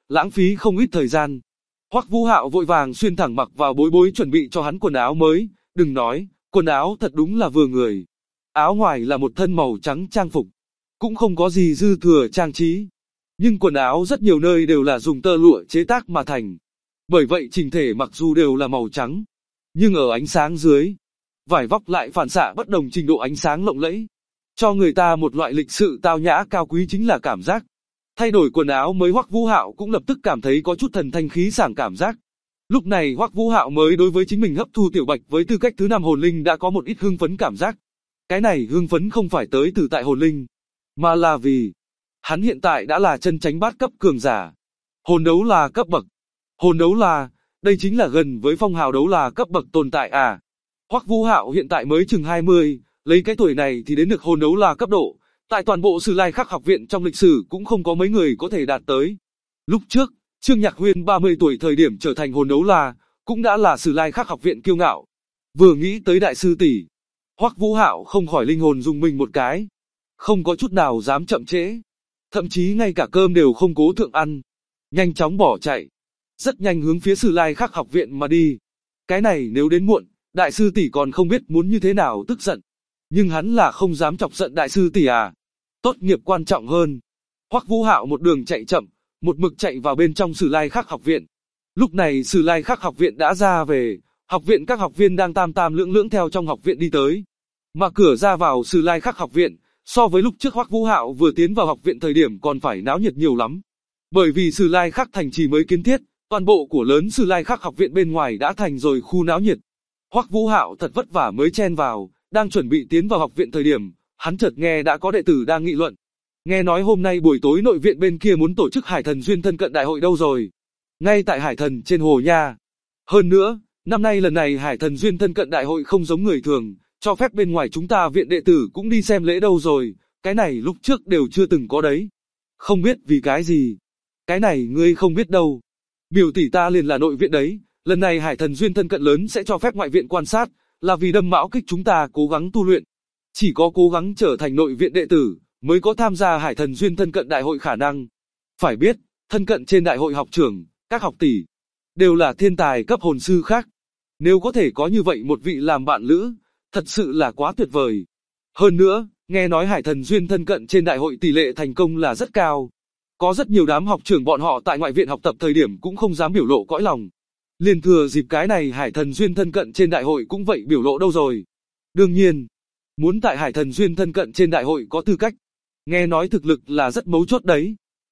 lãng phí không ít thời gian. Hoắc Vũ Hạo vội vàng xuyên thẳng mặc vào Bối Bối chuẩn bị cho hắn quần áo mới, đừng nói, quần áo thật đúng là vừa người. Áo ngoài là một thân màu trắng trang phục, cũng không có gì dư thừa trang trí. Nhưng quần áo rất nhiều nơi đều là dùng tơ lụa chế tác mà thành. Bởi vậy chỉnh thể mặc dù đều là màu trắng, nhưng ở ánh sáng dưới, vải vóc lại phản xạ bất đồng trình độ ánh sáng lộng lẫy, cho người ta một loại lịch sự tao nhã cao quý chính là cảm giác. Thay đổi quần áo mới Hoắc Vũ Hạo cũng lập tức cảm thấy có chút thần thanh khí sảng cảm giác. Lúc này Hoắc Vũ Hạo mới đối với chính mình hấp thu Tiểu Bạch với tư cách thứ 5 hồn linh đã có một ít hưng phấn cảm giác. Cái này hưng phấn không phải tới từ tại hồn linh, mà là vì hắn hiện tại đã là chân chánh bát cấp cường giả. Hồn đấu là cấp bậc. Hồn đấu là, đây chính là gần với phong hào đấu là cấp bậc tồn tại à. Hoắc Vũ Hạo hiện tại mới chừng 20, lấy cái tuổi này thì đến được hồn đấu là cấp độ. Tại toàn bộ Sử Lai Khắc học viện trong lịch sử cũng không có mấy người có thể đạt tới. Lúc trước, Trương Nhạc Huyên 30 tuổi thời điểm trở thành hồn đấu la, cũng đã là Sử Lai Khắc học viện kiêu ngạo. Vừa nghĩ tới đại sư tỷ, Hoắc Vũ Hạo không khỏi linh hồn rung mình một cái. Không có chút nào dám chậm trễ. Thậm chí ngay cả cơm đều không cố thượng ăn. Nhanh chóng bỏ chạy. Rất nhanh hướng phía Sử Lai Khắc học viện mà đi. Cái này nếu đến muộn, đại sư tỷ còn không biết muốn như thế nào tức giận. Nhưng hắn là không dám chọc giận đại sư tỷ à. Tốt nghiệp quan trọng hơn. Hoắc Vũ Hạo một đường chạy chậm, một mực chạy vào bên trong Sử Lai Khắc học viện. Lúc này Sử Lai Khắc học viện đã ra về, học viện các học viên đang tam tam lưỡng lưỡng theo trong học viện đi tới. Mà cửa ra vào Sử Lai Khắc học viện, so với lúc trước Hoắc Vũ Hạo vừa tiến vào học viện thời điểm còn phải náo nhiệt nhiều lắm. Bởi vì Sử Lai Khắc thành trì mới kiến thiết, toàn bộ của lớn Sử Lai Khắc học viện bên ngoài đã thành rồi khu náo nhiệt. Hoắc Vũ Hạo thật vất vả mới chen vào, đang chuẩn bị tiến vào học viện thời điểm, hắn chợt nghe đã có đệ tử đang nghị luận. Nghe nói hôm nay buổi tối nội viện bên kia muốn tổ chức Hải Thần Duyên thân cận đại hội đâu rồi? Ngay tại Hải Thần trên hồ nha. Hơn nữa, năm nay lần này Hải Thần Duyên thân cận đại hội không giống người thường, cho phép bên ngoài chúng ta viện đệ tử cũng đi xem lễ đâu rồi, cái này lúc trước đều chưa từng có đấy. Không biết vì cái gì. Cái này ngươi không biết đâu. Biểu tỷ ta liền là nội viện đấy, lần này Hải Thần Duyên thân cận lớn sẽ cho phép ngoại viện quan sát, là vì đâm mão kích chúng ta cố gắng tu luyện. Chỉ có cố gắng trở thành nội viện đệ tử, mới có tham gia Hải Thần Duyên thân cận đại hội khả năng. Phải biết, thân cận trên đại hội học trưởng, các học tỷ, đều là thiên tài cấp hồn sư khác. Nếu có thể có như vậy một vị làm bạn lữ, thật sự là quá tuyệt vời. Hơn nữa, nghe nói Hải Thần Duyên thân cận trên đại hội tỷ lệ thành công là rất cao. Có rất nhiều đám học trưởng bọn họ tại ngoại viện học tập thời điểm cũng không dám biểu lộ cõi lòng. Liền thừa dịp cái này Hải Thần Duyên thân cận trên đại hội cũng vậy biểu lộ đâu rồi. Đương nhiên, muốn tại Hải Thần Duyên thân cận trên đại hội có tư cách. Nghe nói thực lực là rất mấu chốt đấy.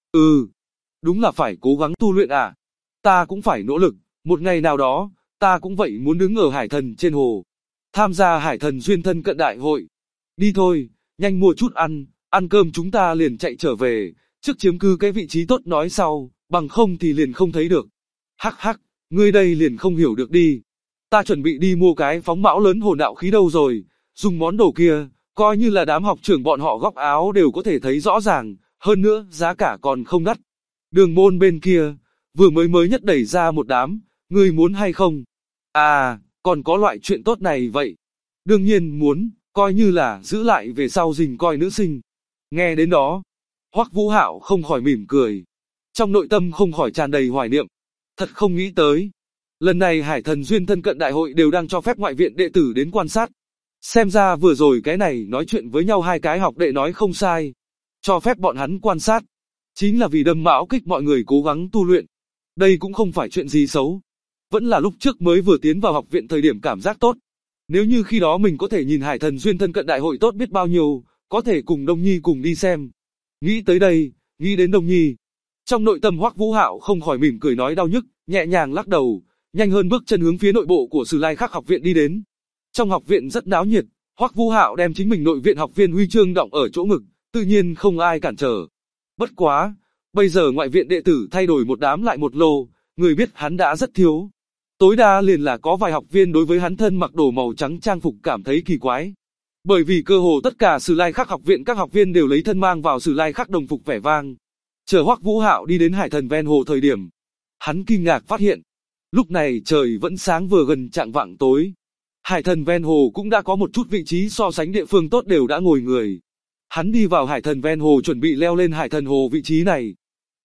Đúng là phải cố gắng tu luyện à. Ta cũng phải nỗ lực, một ngày nào đó, ta cũng vậy muốn đứng ở Hải Thần trên hồ. Tham gia Hải Thần Duyên thân cận đại hội. Đi thôi, nhanh mua chút ăn cơm chúng ta liền chạy trở về, trước chiếm cứ cái vị trí tốt nói sau, bằng không thì liền không thấy được. Hắc hắc, ngươi đây liền không hiểu được đi. Ta chuẩn bị đi mua cái phóng mão lớn hồn đạo khí đâu rồi, dùng món đồ kia, coi như là đám học trưởng bọn họ góc áo đều có thể thấy rõ ràng, hơn nữa giá cả còn không đắt. Đường môn bên kia, vừa mới nhất đẩy ra một đám, ngươi muốn hay không? À, còn có loại chuyện tốt này vậy. Đương nhiên muốn, coi như là giữ lại về sau rình coi nữ sinh. Nghe đến đó, Hoắc Vũ Hạo không khỏi mỉm cười. Trong nội tâm không khỏi tràn đầy hoài niệm. Thật không nghĩ tới. Lần này Hải Thần Duyên thân cận đại hội đều đang cho phép ngoại viện đệ tử đến quan sát. Xem ra vừa rồi cái này nói chuyện với nhau hai cái học đệ nói không sai. Cho phép bọn hắn quan sát. Chính là vì đâm mão kích mọi người cố gắng tu luyện. Đây cũng không phải chuyện gì xấu. Vẫn là lúc trước mới vừa tiến vào học viện thời điểm cảm giác tốt. Nếu như khi đó mình có thể nhìn Hải Thần Duyên thân cận đại hội tốt biết bao nhiêu, có thể cùng Đông Nhi cùng đi xem. Nghĩ tới đây, nghĩ đến Đông Nhi. Trong nội tâm Hoắc Vũ Hạo không khỏi mỉm cười nói đau nhức, nhẹ nhàng lắc đầu, nhanh hơn bước chân hướng phía nội bộ của Sử Lai Khắc học viện đi đến. Trong học viện rất náo nhiệt, Hoắc Vũ Hạo đem chính mình nội viện học viên huy chương đọng ở chỗ ngực, tự nhiên không ai cản trở. Bất quá, bây giờ ngoại viện đệ tử thay đổi một đám lại một lô, người biết hắn đã rất thiếu. Tối đa liền là có vài học viên đối với hắn thân mặc đồ màu trắng trang phục cảm thấy kỳ quái. Bởi vì cơ hồ tất cả Sử Lai Khắc học viện các học viên đều lấy thân mang vào Sử Lai Khắc đồng phục vẻ vang. Chờ Hoắc Vũ Hạo đi đến Hải Thần ven hồ thời điểm, hắn kinh ngạc phát hiện, lúc này trời vẫn sáng vừa gần chạng vạng tối. Hải Thần ven hồ cũng đã có một chút vị trí so sánh địa phương tốt đều đã ngồi người. Hắn đi vào Hải Thần ven hồ chuẩn bị leo lên Hải Thần hồ vị trí này.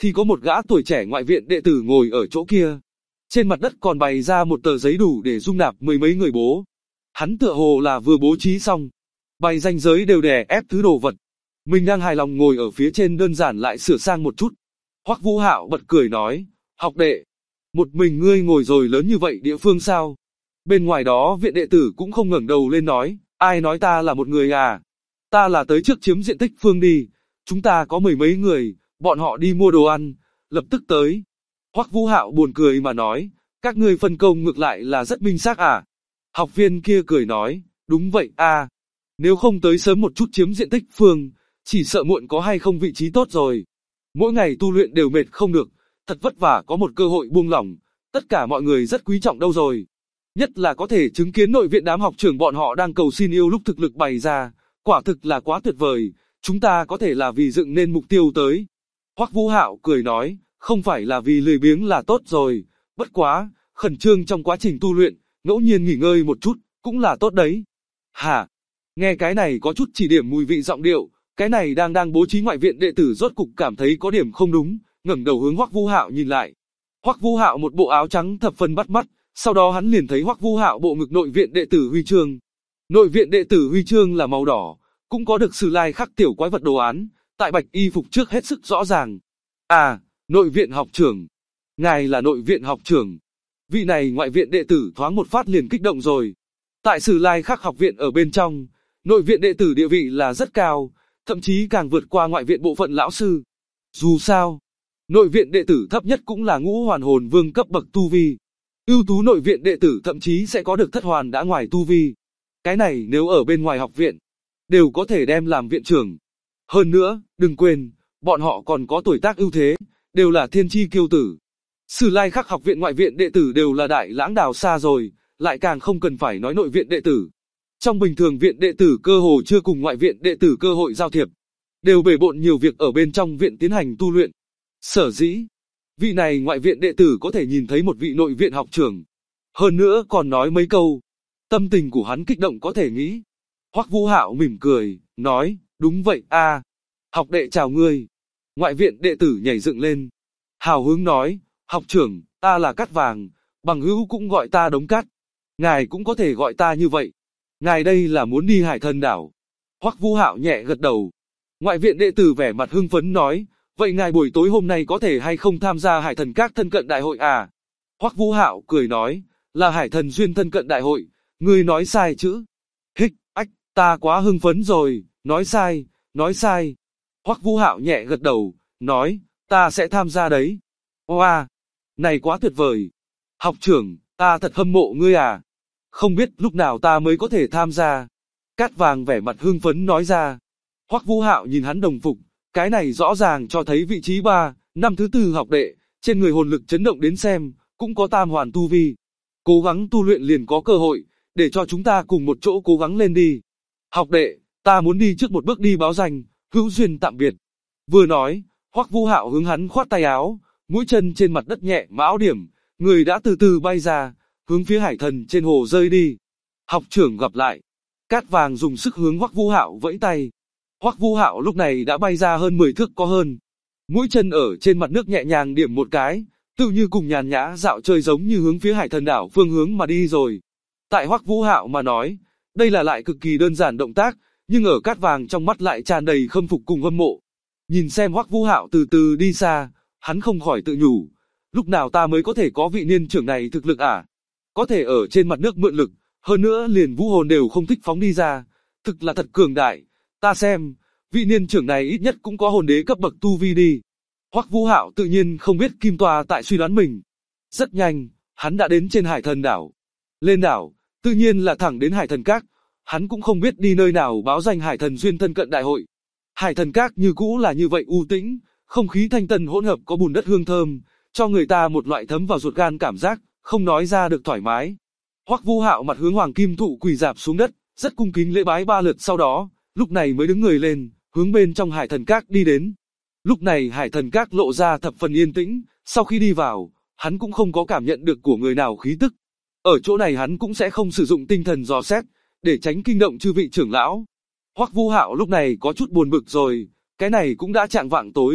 thì có một gã tuổi trẻ ngoại viện đệ tử ngồi ở chỗ kia. Trên mặt đất còn bày ra một tờ giấy đủ để dung nạp mười mấy người bố. Hắn tựa hồ là vừa bố trí xong, bày ranh giới đều đè ép thứ đồ vật. Mình đang hài lòng ngồi ở phía trên đơn giản lại sửa sang một chút. Hoắc Vũ Hạo bật cười nói, học đệ, một mình ngươi ngồi rồi lớn như vậy địa phương sao? Bên ngoài đó viện đệ tử cũng không ngẩng đầu lên nói, ai nói ta là một người à? Ta là tới trước chiếm diện tích phương đi, chúng ta có mười mấy người, bọn họ đi mua đồ ăn, lập tức tới. Hoắc Vũ Hạo buồn cười mà nói, các ngươi phân công ngược lại là rất minh xác à? Học viên kia cười nói, đúng vậy à, nếu không tới sớm một chút chiếm diện tích phương, chỉ sợ muộn có hay không vị trí tốt rồi. Mỗi ngày tu luyện đều mệt không được, thật vất vả có một cơ hội buông lỏng, tất cả mọi người rất quý trọng đâu rồi. Nhất là có thể chứng kiến nội viện đám học trưởng bọn họ đang cầu xin yêu lúc thực lực bày ra, quả thực là quá tuyệt vời, chúng ta có thể là vì dựng nên mục tiêu tới. Hoắc Vũ Hạo cười nói, không phải là vì lười biếng là tốt rồi, bất quá, khẩn trương trong quá trình tu luyện, ngẫu nhiên nghỉ ngơi một chút, cũng là tốt đấy. Hả? Nghe cái này có chút chỉ điểm mùi vị giọng điệu, cái này đang bố trí ngoại viện đệ tử rốt cục cảm thấy có điểm không đúng, ngẩng đầu hướng Hoắc Vũ Hạo nhìn lại. Hoắc Vũ Hạo một bộ áo trắng thập phần bắt mắt, sau đó hắn liền thấy Hoắc Vũ Hạo bộ ngực nội viện đệ tử huy chương. Nội viện đệ tử huy chương là màu đỏ, cũng có được Sử Lai khắc tiểu quái vật đồ án, tại bạch y phục trước hết sức rõ ràng. À, nội viện học trưởng. Ngài là nội viện học trưởng. Vị này ngoại viện đệ tử thoáng một phát liền kích động rồi. Tại Sử Lai khắc học viện ở bên trong, nội viện đệ tử địa vị là rất cao, thậm chí càng vượt qua ngoại viện bộ phận lão sư. Dù sao, nội viện đệ tử thấp nhất cũng là ngũ hoàn hồn vương cấp bậc tu vi. Ưu tú nội viện đệ tử thậm chí sẽ có được thất hoàn đã ngoài tu vi. Cái này nếu ở bên ngoài học viện, đều có thể đem làm viện trưởng. Hơn nữa, đừng quên, bọn họ còn có tuổi tác ưu thế, đều là thiên chi kiêu tử. Sử Lai khắc học viện ngoại viện đệ tử đều là đại lãng đào xa rồi, lại càng không cần phải nói nội viện đệ tử. Trong bình thường viện đệ tử cơ hồ chưa cùng ngoại viện đệ tử cơ hội giao thiệp, đều bề bộn nhiều việc ở bên trong viện tiến hành tu luyện. Sở dĩ, vị này ngoại viện đệ tử có thể nhìn thấy một vị nội viện học trưởng, hơn nữa còn nói mấy câu, tâm tình của hắn kích động có thể nghĩ. Hoắc Vũ Hạo mỉm cười, nói, đúng vậy a, học đệ chào ngươi. Ngoại viện đệ tử nhảy dựng lên, hào hứng nói, học trưởng, ta là Cát Vàng, bằng hữu cũng gọi ta Đống Cát, ngài cũng có thể gọi ta như vậy. Ngài đây là muốn đi Hải Thần đảo? Hoắc Vũ Hạo nhẹ gật đầu. Ngoại viện đệ tử vẻ mặt hưng phấn nói, vậy ngài buổi tối hôm nay có thể hay không tham gia Hải Thần các thân cận đại hội à? Hoắc Vũ Hạo cười nói, là Hải Thần duyên thân cận đại hội, ngươi nói sai chữ. Hích, ách, ta quá hưng phấn rồi, nói sai, nói sai. Hoắc Vũ Hạo nhẹ gật đầu, nói, ta sẽ tham gia đấy. Wow, này quá tuyệt vời. Học trưởng, ta thật hâm mộ ngươi à. Không biết lúc nào ta mới có thể tham gia. Cát Vàng vẻ mặt hưng phấn nói ra. Hoắc Vũ Hạo nhìn hắn đồng phục, cái này rõ ràng cho thấy vị trí 3, năm thứ 4 học đệ, trên người hồn lực chấn động đến xem, cũng có tam hoàn tu vi. Cố gắng tu luyện liền có cơ hội, để cho chúng ta cùng một chỗ cố gắng lên đi. Học đệ, ta muốn đi trước một bước đi báo danh, hữu duyên tạm biệt. Vừa nói, Hoắc Vũ Hạo hướng hắn khoát tay áo, mũi chân trên mặt đất nhẹ mà áo điểm, người đã từ từ bay ra, hướng phía Hải Thần trên hồ rơi đi. Học trưởng gặp lại. Cát Vàng dùng sức hướng Hoắc Vũ Hạo vẫy tay. Hoắc Vũ Hạo lúc này đã bay ra hơn 10 thước có hơn. Mũi chân ở trên mặt nước nhẹ nhàng điểm một cái, tự như cùng nhàn nhã dạo chơi giống như hướng phía Hải Thần đảo phương hướng mà đi rồi. Tại Hoắc Vũ Hạo mà nói, đây là lại cực kỳ đơn giản động tác, nhưng ở Cát Vàng trong mắt lại tràn đầy khâm phục cùng hâm mộ. Nhìn xem Hoắc Vũ Hạo từ từ đi xa, hắn không khỏi tự nhủ, lúc nào ta mới có thể có vị niên trưởng này thực lực à? Có thể ở trên mặt nước mượn lực, hơn nữa liền vũ hồn đều không thích phóng đi ra, thực là thật cường đại. Ta xem, vị niên trưởng này ít nhất cũng có hồn đế cấp bậc tu vi đi. Hoắc Vũ Hạo tự nhiên không biết Kim Toa tại suy đoán mình. Rất nhanh, hắn đã đến trên Hải Thần đảo. Lên đảo, tự nhiên là thẳng đến Hải Thần Các. Hắn cũng không biết đi nơi nào báo danh Hải Thần duyên thân cận đại hội. Hải Thần Các như cũ là như vậy u tĩnh, không khí thanh tân hỗn hợp có bùn đất hương thơm, cho người ta một loại thấm vào ruột gan cảm giác, không nói ra được thoải mái. Hoắc Vũ Hạo mặt hướng Hoàng Kim Thụ quỳ rạp xuống đất, rất cung kính lễ bái 3 lượt sau đó, lúc này mới đứng người lên, hướng bên trong Hải Thần Các đi đến. Lúc này Hải Thần Các lộ ra thập phần yên tĩnh, sau khi đi vào, hắn cũng không có cảm nhận được của người nào khí tức. Ở chỗ này hắn cũng sẽ không sử dụng tinh thần dò xét, để tránh kinh động chư vị trưởng lão. Hoắc Vũ Hạo lúc này có chút buồn bực rồi, cái này cũng đã chạng vạng tối,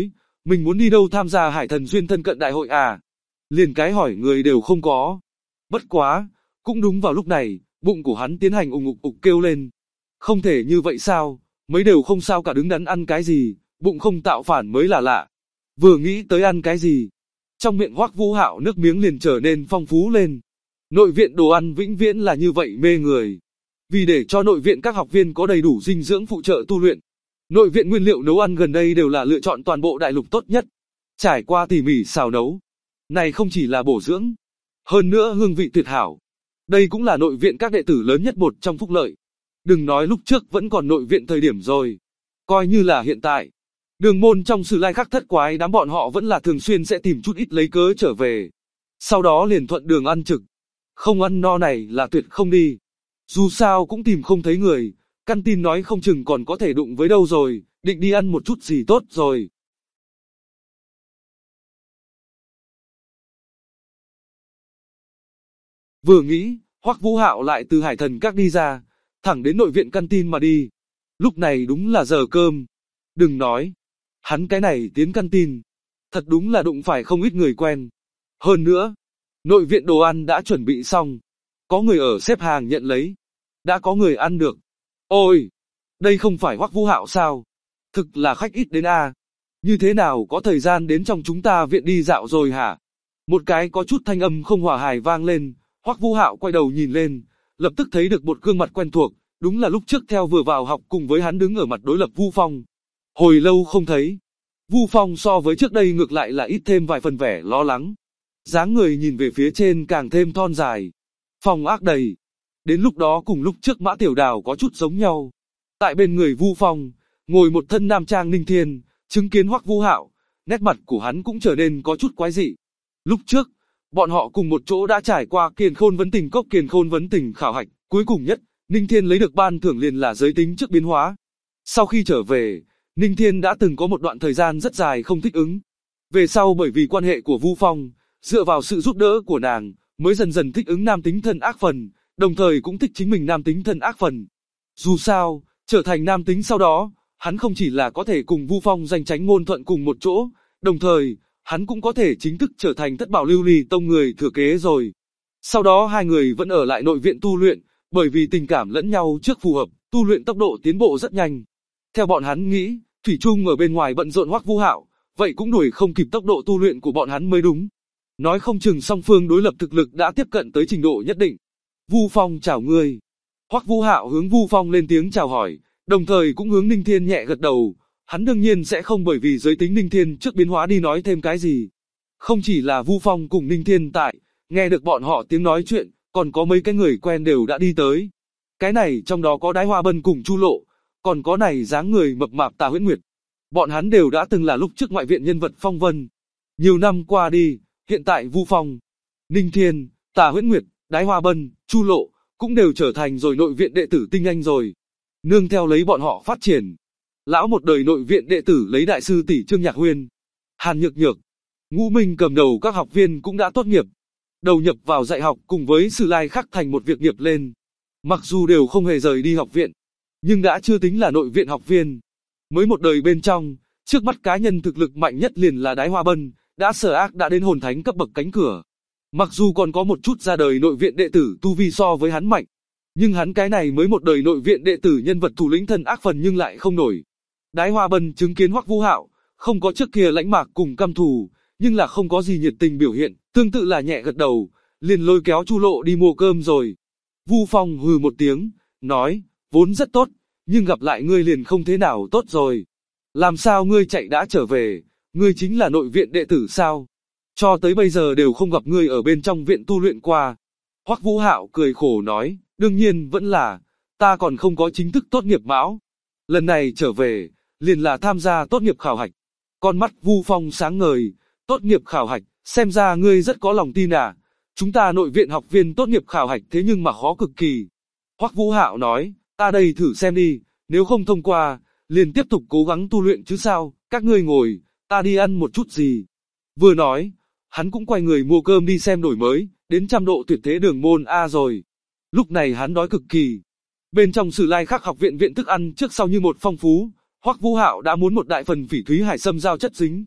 Mình muốn đi đâu tham gia Hải Thần Duyên thân cận đại hội à? Liền cái hỏi người đều không có. Bất quá, cũng đúng vào lúc này, bụng của hắn tiến hành ùng ục kêu lên. Không thể như vậy sao, mấy đều không sao cả, đứng đắn ăn cái gì, bụng không tạo phản mới là lạ. Vừa nghĩ tới ăn cái gì, trong miệng Hoắc Vũ Hạo nước miếng liền trở nên phong phú lên. Nội viện đồ ăn vĩnh viễn là như vậy mê người. Vì để cho nội viện các học viên có đầy đủ dinh dưỡng phụ trợ tu luyện, nội viện nguyên liệu nấu ăn gần đây đều là lựa chọn toàn bộ đại lục tốt nhất, trải qua tỉ mỉ xào nấu. Này không chỉ là bổ dưỡng, hơn nữa hương vị tuyệt hảo. Đây cũng là nội viện các đệ tử lớn nhất một trong phúc lợi. Đừng nói lúc trước vẫn còn nội viện thời điểm rồi, coi như là hiện tại. Đường môn trong Sử Lai Khắc thất quái đám bọn họ vẫn là thường xuyên sẽ tìm chút ít lấy cớ trở về. Sau đó liền thuận đường ăn trực. Không ăn no này là tuyệt không đi. Dù sao cũng tìm không thấy người, căn tin nói không chừng còn có thể đụng với đâu rồi, định đi ăn một chút gì tốt rồi. Vừa nghĩ, Hoắc Vũ Hạo lại từ Hải Thần Các đi ra, thẳng đến nội viện căn tin mà đi. Lúc này đúng là giờ cơm. Đừng nói, hắn cái này tiến căn tin, thật đúng là đụng phải không ít người quen. Hơn nữa, nội viện đồ ăn đã chuẩn bị xong, có người ở xếp hàng nhận lấy, đã có người ăn được. Ôi, đây không phải Hoắc Vũ Hạo sao? Thực là khách ít đến a. Như thế nào có thời gian đến trong chúng ta viện đi dạo rồi hả? Một cái có chút thanh âm không hòa hài vang lên, Hoắc Vũ Hạo quay đầu nhìn lên, lập tức thấy được một gương mặt quen thuộc, đúng là lúc trước theo vừa vào học cùng với hắn đứng ở mặt đối lập Vu Phong. Hồi lâu không thấy, Vu Phong so với trước đây ngược lại là ít thêm vài phần vẻ lo lắng. Dáng người nhìn về phía trên càng thêm thon dài, phong ác đầy. Đến lúc đó cùng lúc trước Mã Tiểu Đào có chút giống nhau. Tại bên người Vu Phong, ngồi một thân nam trang Ninh Thiên, chứng kiến Hoắc Vũ Hạo, nét mặt của hắn cũng trở nên có chút quái dị. Lúc trước, bọn họ cùng một chỗ đã trải qua Kiền Khôn vấn tình cốc Kiền Khôn vấn tình khảo hạch, cuối cùng nhất, Ninh Thiên lấy được ban thưởng liền là giới tính trước biến hóa. Sau khi trở về, Ninh Thiên đã từng có một đoạn thời gian rất dài không thích ứng. Về sau bởi vì quan hệ của Vu Phong, dựa vào sự giúp đỡ của nàng, mới dần dần thích ứng nam tính thân ác phần, đồng thời cũng thích chính mình nam tính thân ác phần. Dù sao, trở thành nam tính sau đó, hắn không chỉ là có thể cùng Vu Phong giành tránh ngôn thuận cùng một chỗ, đồng thời, hắn cũng có thể chính thức trở thành Thất Bảo Lưu Ly Tông người thừa kế rồi. Sau đó hai người vẫn ở lại nội viện tu luyện, bởi vì tình cảm lẫn nhau trước phù hợp, tu luyện tốc độ tiến bộ rất nhanh. Theo bọn hắn nghĩ, thủy chung ở bên ngoài bận rộn Hoắc Vũ Hạo, vậy cũng đuổi không kịp tốc độ tu luyện của bọn hắn mới đúng. Nói không chừng song phương đối lập thực lực đã tiếp cận tới trình độ nhất định. Vu Phong chào ngươi. Hoắc Vũ Hạo hướng Vu Phong lên tiếng chào hỏi, đồng thời cũng hướng Ninh Thiên nhẹ gật đầu. Hắn đương nhiên sẽ không bởi vì giới tính Ninh Thiên trước biến hóa đi nói thêm cái gì. Không chỉ là Vu Phong cùng Ninh Thiên tại, nghe được bọn họ tiếng nói chuyện, còn có mấy cái người quen đều đã đi tới. Cái này trong đó có Đái Hoa Bân cùng Chu Lộ, còn có này dáng người mập mạp Tà Huyễn Nguyệt. Bọn hắn đều đã từng là lúc trước ngoại viện nhân vật phong vân. Nhiều năm qua đi, hiện tại Vu Phong, Ninh Thiên, Tà Huyễn Nguyệt, Đái Hoa Bân, Chu Lộ, cũng đều trở thành rồi nội viện đệ tử tinh anh rồi. Nương theo lấy bọn họ phát triển. Lão một đời nội viện đệ tử lấy đại sư tỷ Trương Nhạc Huyên, Hàn Nhược Nhược, Ngũ Minh cầm đầu các học viên cũng đã tốt nghiệp. Đầu nhập vào dạy học cùng với Sử Lai Khắc thành một việc nghiệp lên. Mặc dù đều không hề rời đi học viện, nhưng đã chưa tính là nội viện học viên. Mới một đời bên trong, trước mắt cá nhân thực lực mạnh nhất liền là Đái Hoa Bân, đã sở ác đã đến hồn thánh cấp bậc cánh cửa. Mặc dù còn có một chút ra đời nội viện đệ tử tu vi so với hắn mạnh, nhưng hắn cái này mới một đời nội viện đệ tử nhân vật thủ lĩnh thân ác phần nhưng lại không nổi. Đái Hoa Bân chứng kiến Hoắc Vũ Hạo, không có trước kia lãnh mạc cùng căm thù, nhưng là không có gì nhiệt tình biểu hiện, tương tự là nhẹ gật đầu, liền lôi kéo Chu Lộ đi mua cơm rồi. Vu Phong hừ một tiếng, nói, vốn rất tốt, nhưng gặp lại ngươi liền không thế nào tốt rồi. Làm sao ngươi chạy đã trở về, ngươi chính là nội viện đệ tử sao? Cho tới bây giờ đều không gặp ngươi ở bên trong viện tu luyện qua. Hoắc Vũ Hạo cười khổ nói, đương nhiên vẫn là, ta còn không có chính thức tốt nghiệp mão. Lần này trở về, liền là tham gia tốt nghiệp khảo hạch. Con mắt Vu Phong sáng ngời, tốt nghiệp khảo hạch, xem ra ngươi rất có lòng tin à. Chúng ta nội viện học viên tốt nghiệp khảo hạch thế nhưng mà khó cực kỳ. Hoắc Vũ Hạo nói, ta đây thử xem đi, nếu không thông qua, liền tiếp tục cố gắng tu luyện chứ sao, các ngươi ngồi, ta đi ăn một chút gì. Vừa nói, hắn cũng quay người mua cơm đi xem đổi mới, đến 100 độ tuyệt thế đường môn A rồi. Lúc này hắn đói cực kỳ. Bên trong Sử Lai Khắc học viện viện thức ăn trước sau như một phong phú, Hoắc Vũ Hạo đã muốn một đại phần phỉ thúy hải sâm giao chất dính.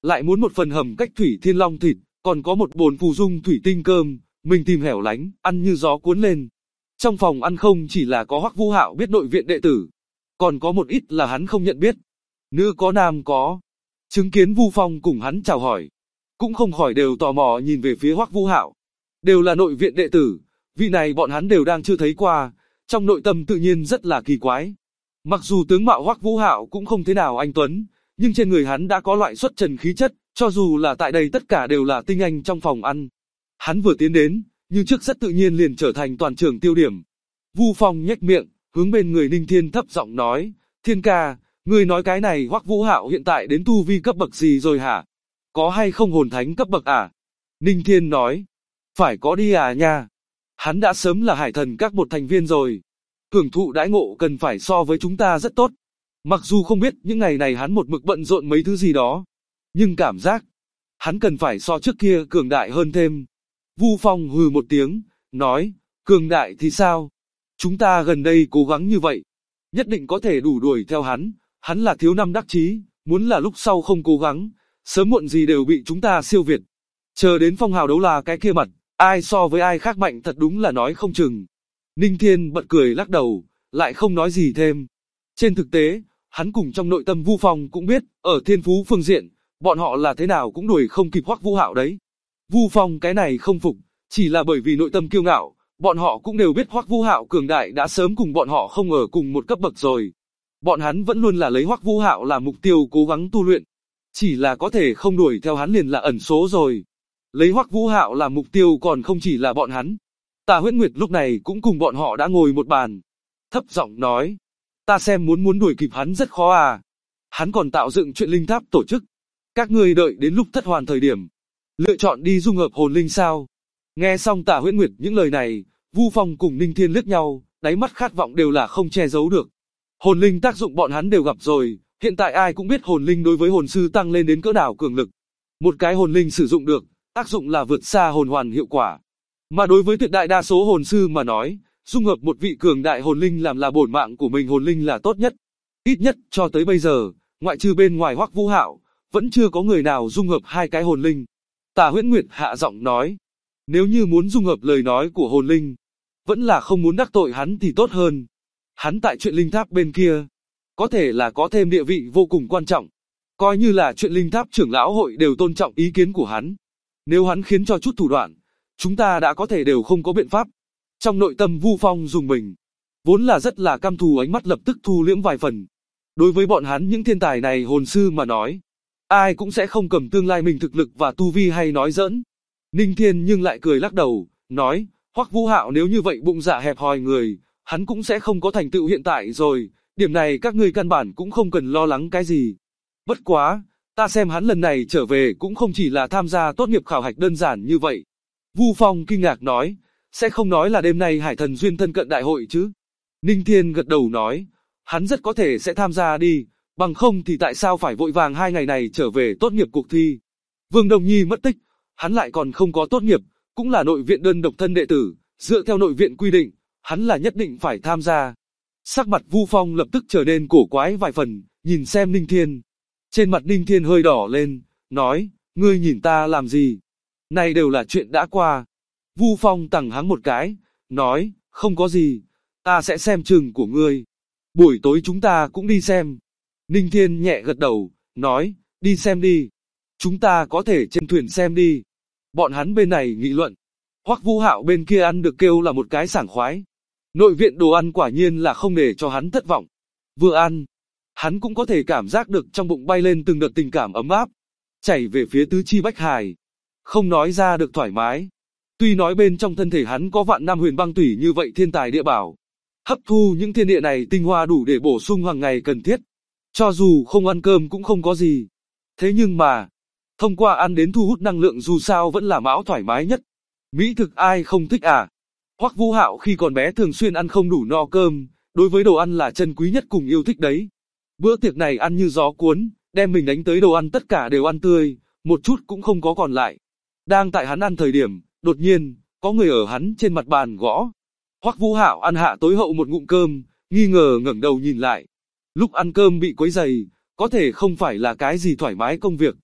lại muốn một phần hầm cách thủy thiên long thịt, còn có một bồn phù dung thủy tinh cơm, mình tìm hẻo lánh, ăn như gió cuốn lên. Trong phòng ăn không chỉ là có Hoắc Vũ Hạo biết nội viện đệ tử, còn có một ít là hắn không nhận biết. Nữ có nam có. Chứng kiến Vu Phong cùng hắn chào hỏi, cũng không khỏi đều tò mò nhìn về phía Hoắc Vũ Hạo. Đều là nội viện đệ tử, vị này bọn hắn đều đang chưa thấy qua, trong nội tâm tự nhiên rất là kỳ quái. Mặc dù tướng mạo Hoắc Vũ Hạo cũng không thế nào anh tuấn, nhưng trên người hắn đã có loại xuất trần khí chất, cho dù là tại đây tất cả đều là tinh anh trong phòng ăn. Hắn vừa tiến đến, như trước rất tự nhiên liền trở thành toàn trường tiêu điểm. Vu Phong nhếch miệng, hướng bên người Ninh Thiên thấp giọng nói, Thiên ca, ngươi nói cái này Hoắc Vũ Hạo hiện tại đến tu vi cấp bậc gì rồi hả? Có hay không hồn thánh cấp bậc à? Ninh Thiên nói, phải có đi à nha. Hắn đã sớm là hải thần các một thành viên rồi. Hưởng thụ đãi ngộ cần phải so với chúng ta rất tốt. Mặc dù không biết những ngày này hắn một mực bận rộn mấy thứ gì đó, nhưng cảm giác, hắn cần phải so trước kia cường đại hơn thêm. Vu Phong hừ một tiếng, nói, cường đại thì sao? Chúng ta gần đây cố gắng như vậy, nhất định có thể đủ đuổi theo hắn là thiếu năm đắc chí, muốn là lúc sau không cố gắng, sớm muộn gì đều bị chúng ta siêu việt. Chờ đến phong hào đấu là cái kia mặt, ai so với ai khác mạnh thật đúng là nói không chừng. Ninh Thiên bật cười lắc đầu, lại không nói gì thêm. Trên thực tế, hắn cùng trong nội tâm Vu Phong cũng biết, ở thiên phú phương diện, bọn họ là thế nào cũng đuổi không kịp Hoắc Vũ Hạo đấy. Vu Phong cái này không phục, chỉ là bởi vì nội tâm kiêu ngạo, bọn họ cũng đều biết Hoắc Vũ Hạo cường đại đã sớm cùng bọn họ không ở cùng một cấp bậc rồi. Bọn hắn vẫn luôn là lấy Hoắc Vũ Hạo làm mục tiêu cố gắng tu luyện, chỉ là có thể không đuổi theo hắn liền là ẩn số rồi. Lấy Hoắc Vũ Hạo làm mục tiêu còn không chỉ là bọn hắn. Tà Huyễn Nguyệt lúc này cũng cùng bọn họ đã ngồi một bàn, thấp giọng nói, ta xem muốn đuổi kịp hắn rất khó à. Hắn còn tạo dựng chuyện linh tháp tổ chức. Các ngươi đợi đến lúc thất hoàn thời điểm, lựa chọn đi dung hợp hồn linh sao? Nghe xong Tà Huyễn Nguyệt những lời này, Vu Phong cùng Ninh Thiên liếc nhau, đáy mắt khát vọng đều là không che giấu được. Hồn linh tác dụng bọn hắn đều gặp rồi, hiện tại ai cũng biết hồn linh đối với hồn sư tăng lên đến cỡ nào cường lực. Một cái hồn linh sử dụng được, tác dụng là vượt xa hồn hoàn hiệu quả. Mà đối với tuyệt đại đa số hồn sư mà nói, dung hợp một vị cường đại hồn linh làm là bổn mạng của mình hồn linh là tốt nhất. Ít nhất cho tới bây giờ, ngoại trừ bên ngoài Hoắc Vũ Hạo, vẫn chưa có người nào dung hợp hai cái hồn linh. Tà Huyễn Nguyệt hạ giọng nói, nếu như muốn dung hợp lời nói của hồn linh, vẫn là không muốn đắc tội hắn thì tốt hơn. Hắn tại chuyện linh tháp bên kia, có thể là có thêm địa vị vô cùng quan trọng. Coi như là chuyện linh tháp trưởng lão hội đều tôn trọng ý kiến của hắn. Nếu hắn khiến cho chút thủ đoạn, chúng ta đã có thể đều không có biện pháp. Trong nội tâm Vu Phong dùng mình, vốn là rất là căm thù ánh mắt lập tức thu liễm vài phần. Đối với bọn hắn những thiên tài này hồn sư mà nói, ai cũng sẽ không cầm tương lai mình thực lực và tu vi hay nói giỡn. Ninh Thiên nhưng lại cười lắc đầu, nói, Hoắc Vũ Hạo nếu như vậy bụng dạ hẹp hòi người, hắn cũng sẽ không có thành tựu hiện tại rồi, điểm này các ngươi căn bản cũng không cần lo lắng cái gì. Bất quá, ta xem hắn lần này trở về cũng không chỉ là tham gia tốt nghiệp khảo hạch đơn giản như vậy. Vu Phong kinh ngạc nói, sẽ không nói là đêm nay Hải Thần Duyên thân cận đại hội chứ? Ninh Thiên gật đầu nói, hắn rất có thể sẽ tham gia đi, bằng không thì tại sao phải vội vàng 2 ngày này trở về tốt nghiệp cuộc thi. Vương Đồng Nhi mất tích, hắn lại còn không có tốt nghiệp, cũng là nội viện đơn độc thân đệ tử, dựa theo nội viện quy định, hắn là nhất định phải tham gia. Sắc mặt Vu Phong lập tức trở nên cổ quái vài phần, nhìn xem Ninh Thiên. Trên mặt Ninh Thiên hơi đỏ lên, nói, ngươi nhìn ta làm gì? Này đều là chuyện đã qua. Vu Phong tằng hắng một cái, nói, không có gì, ta sẽ xem chừng của ngươi. Buổi tối chúng ta cũng đi xem. Ninh Thiên nhẹ gật đầu, nói, đi xem đi. Chúng ta có thể trên thuyền xem đi. Bọn hắn bên này nghị luận. Hoắc Vũ Hạo bên kia ăn được kêu là một cái sảng khoái. Nội viện đồ ăn quả nhiên là không để cho hắn thất vọng. Vừa ăn, hắn cũng có thể cảm giác được trong bụng bay lên từng đợt tình cảm ấm áp, chảy về phía tứ chi bách hài. Không nói ra được thoải mái. Tuy nói bên trong thân thể hắn có vạn năm huyền băng tủy như vậy thiên tài địa bảo, hấp thu những thiên địa này tinh hoa đủ để bổ sung hàng ngày cần thiết. Cho dù không ăn cơm cũng không có gì. Thế nhưng mà, thông qua ăn đến thu hút năng lượng dù sao vẫn là mão thoải mái nhất. Mỹ thực ai không thích à? Hoắc Vũ Hạo khi còn bé thường xuyên ăn không đủ no cơm, đối với đồ ăn là chân quý nhất cùng yêu thích đấy. Bữa tiệc này ăn như gió cuốn, đem mình đánh tới đồ ăn tất cả đều ăn tươi, một chút cũng không có còn lại. Đang tại hắn ăn thời điểm, đột nhiên, có người ở hắn trên mặt bàn gõ. Hoắc Vũ Hạo ăn hạ tối hậu một ngụm cơm, nghi ngờ ngẩng đầu nhìn lại. Lúc ăn cơm bị quấy rầy, có thể không phải là cái gì thoải mái công việc.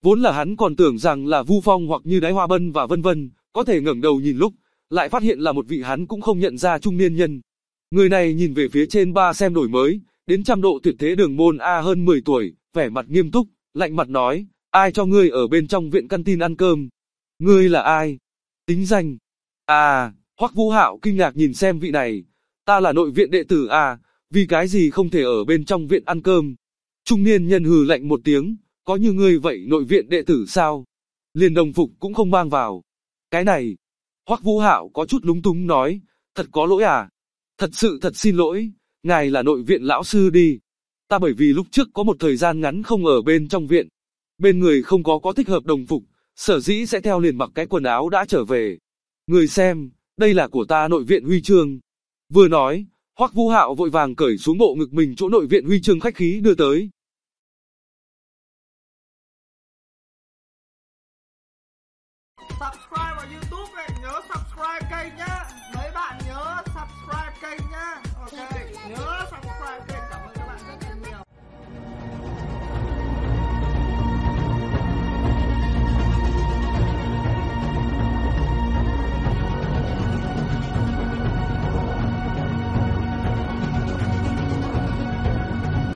Vốn là hắn còn tưởng rằng là Vu Phong hoặc Như Đái Hoa Bân và vân vân, có thể ngẩng đầu nhìn lúc, lại phát hiện là một vị hắn cũng không nhận ra trung niên nhân. Người này nhìn về phía trên ba xem đổi mới, đến trăm độ tuyệt thế đường môn A hơn 10 tuổi, vẻ mặt nghiêm túc, lạnh mặt nói, ai cho ngươi ở bên trong viện căn tin ăn cơm? Ngươi là ai? Tính danh? À, Hoắc Vũ Hạo kinh ngạc nhìn xem vị này, ta là nội viện đệ tử à, vì cái gì không thể ở bên trong viện ăn cơm? Trung niên nhân hừ lạnh một tiếng, có như ngươi vậy nội viện đệ tử sao? Liền đồng phục cũng không mang vào. Cái này, Hoắc Vũ Hạo có chút lúng túng nói, thật có lỗi à? Thật sự thật xin lỗi, ngài là nội viện lão sư đi. Ta bởi vì lúc trước có một thời gian ngắn không ở bên trong viện, bên người không có thích hợp đồng phục, sở dĩ sẽ theo liền mặc cái quần áo đã trở về. Người xem, đây là của ta nội viện huy chương. Vừa nói, Hoắc Vũ Hạo vội vàng cởi xuống bộ ngực mình chỗ nội viện huy chương khách khí đưa tới. Subscribe vào YouTube này, nhớ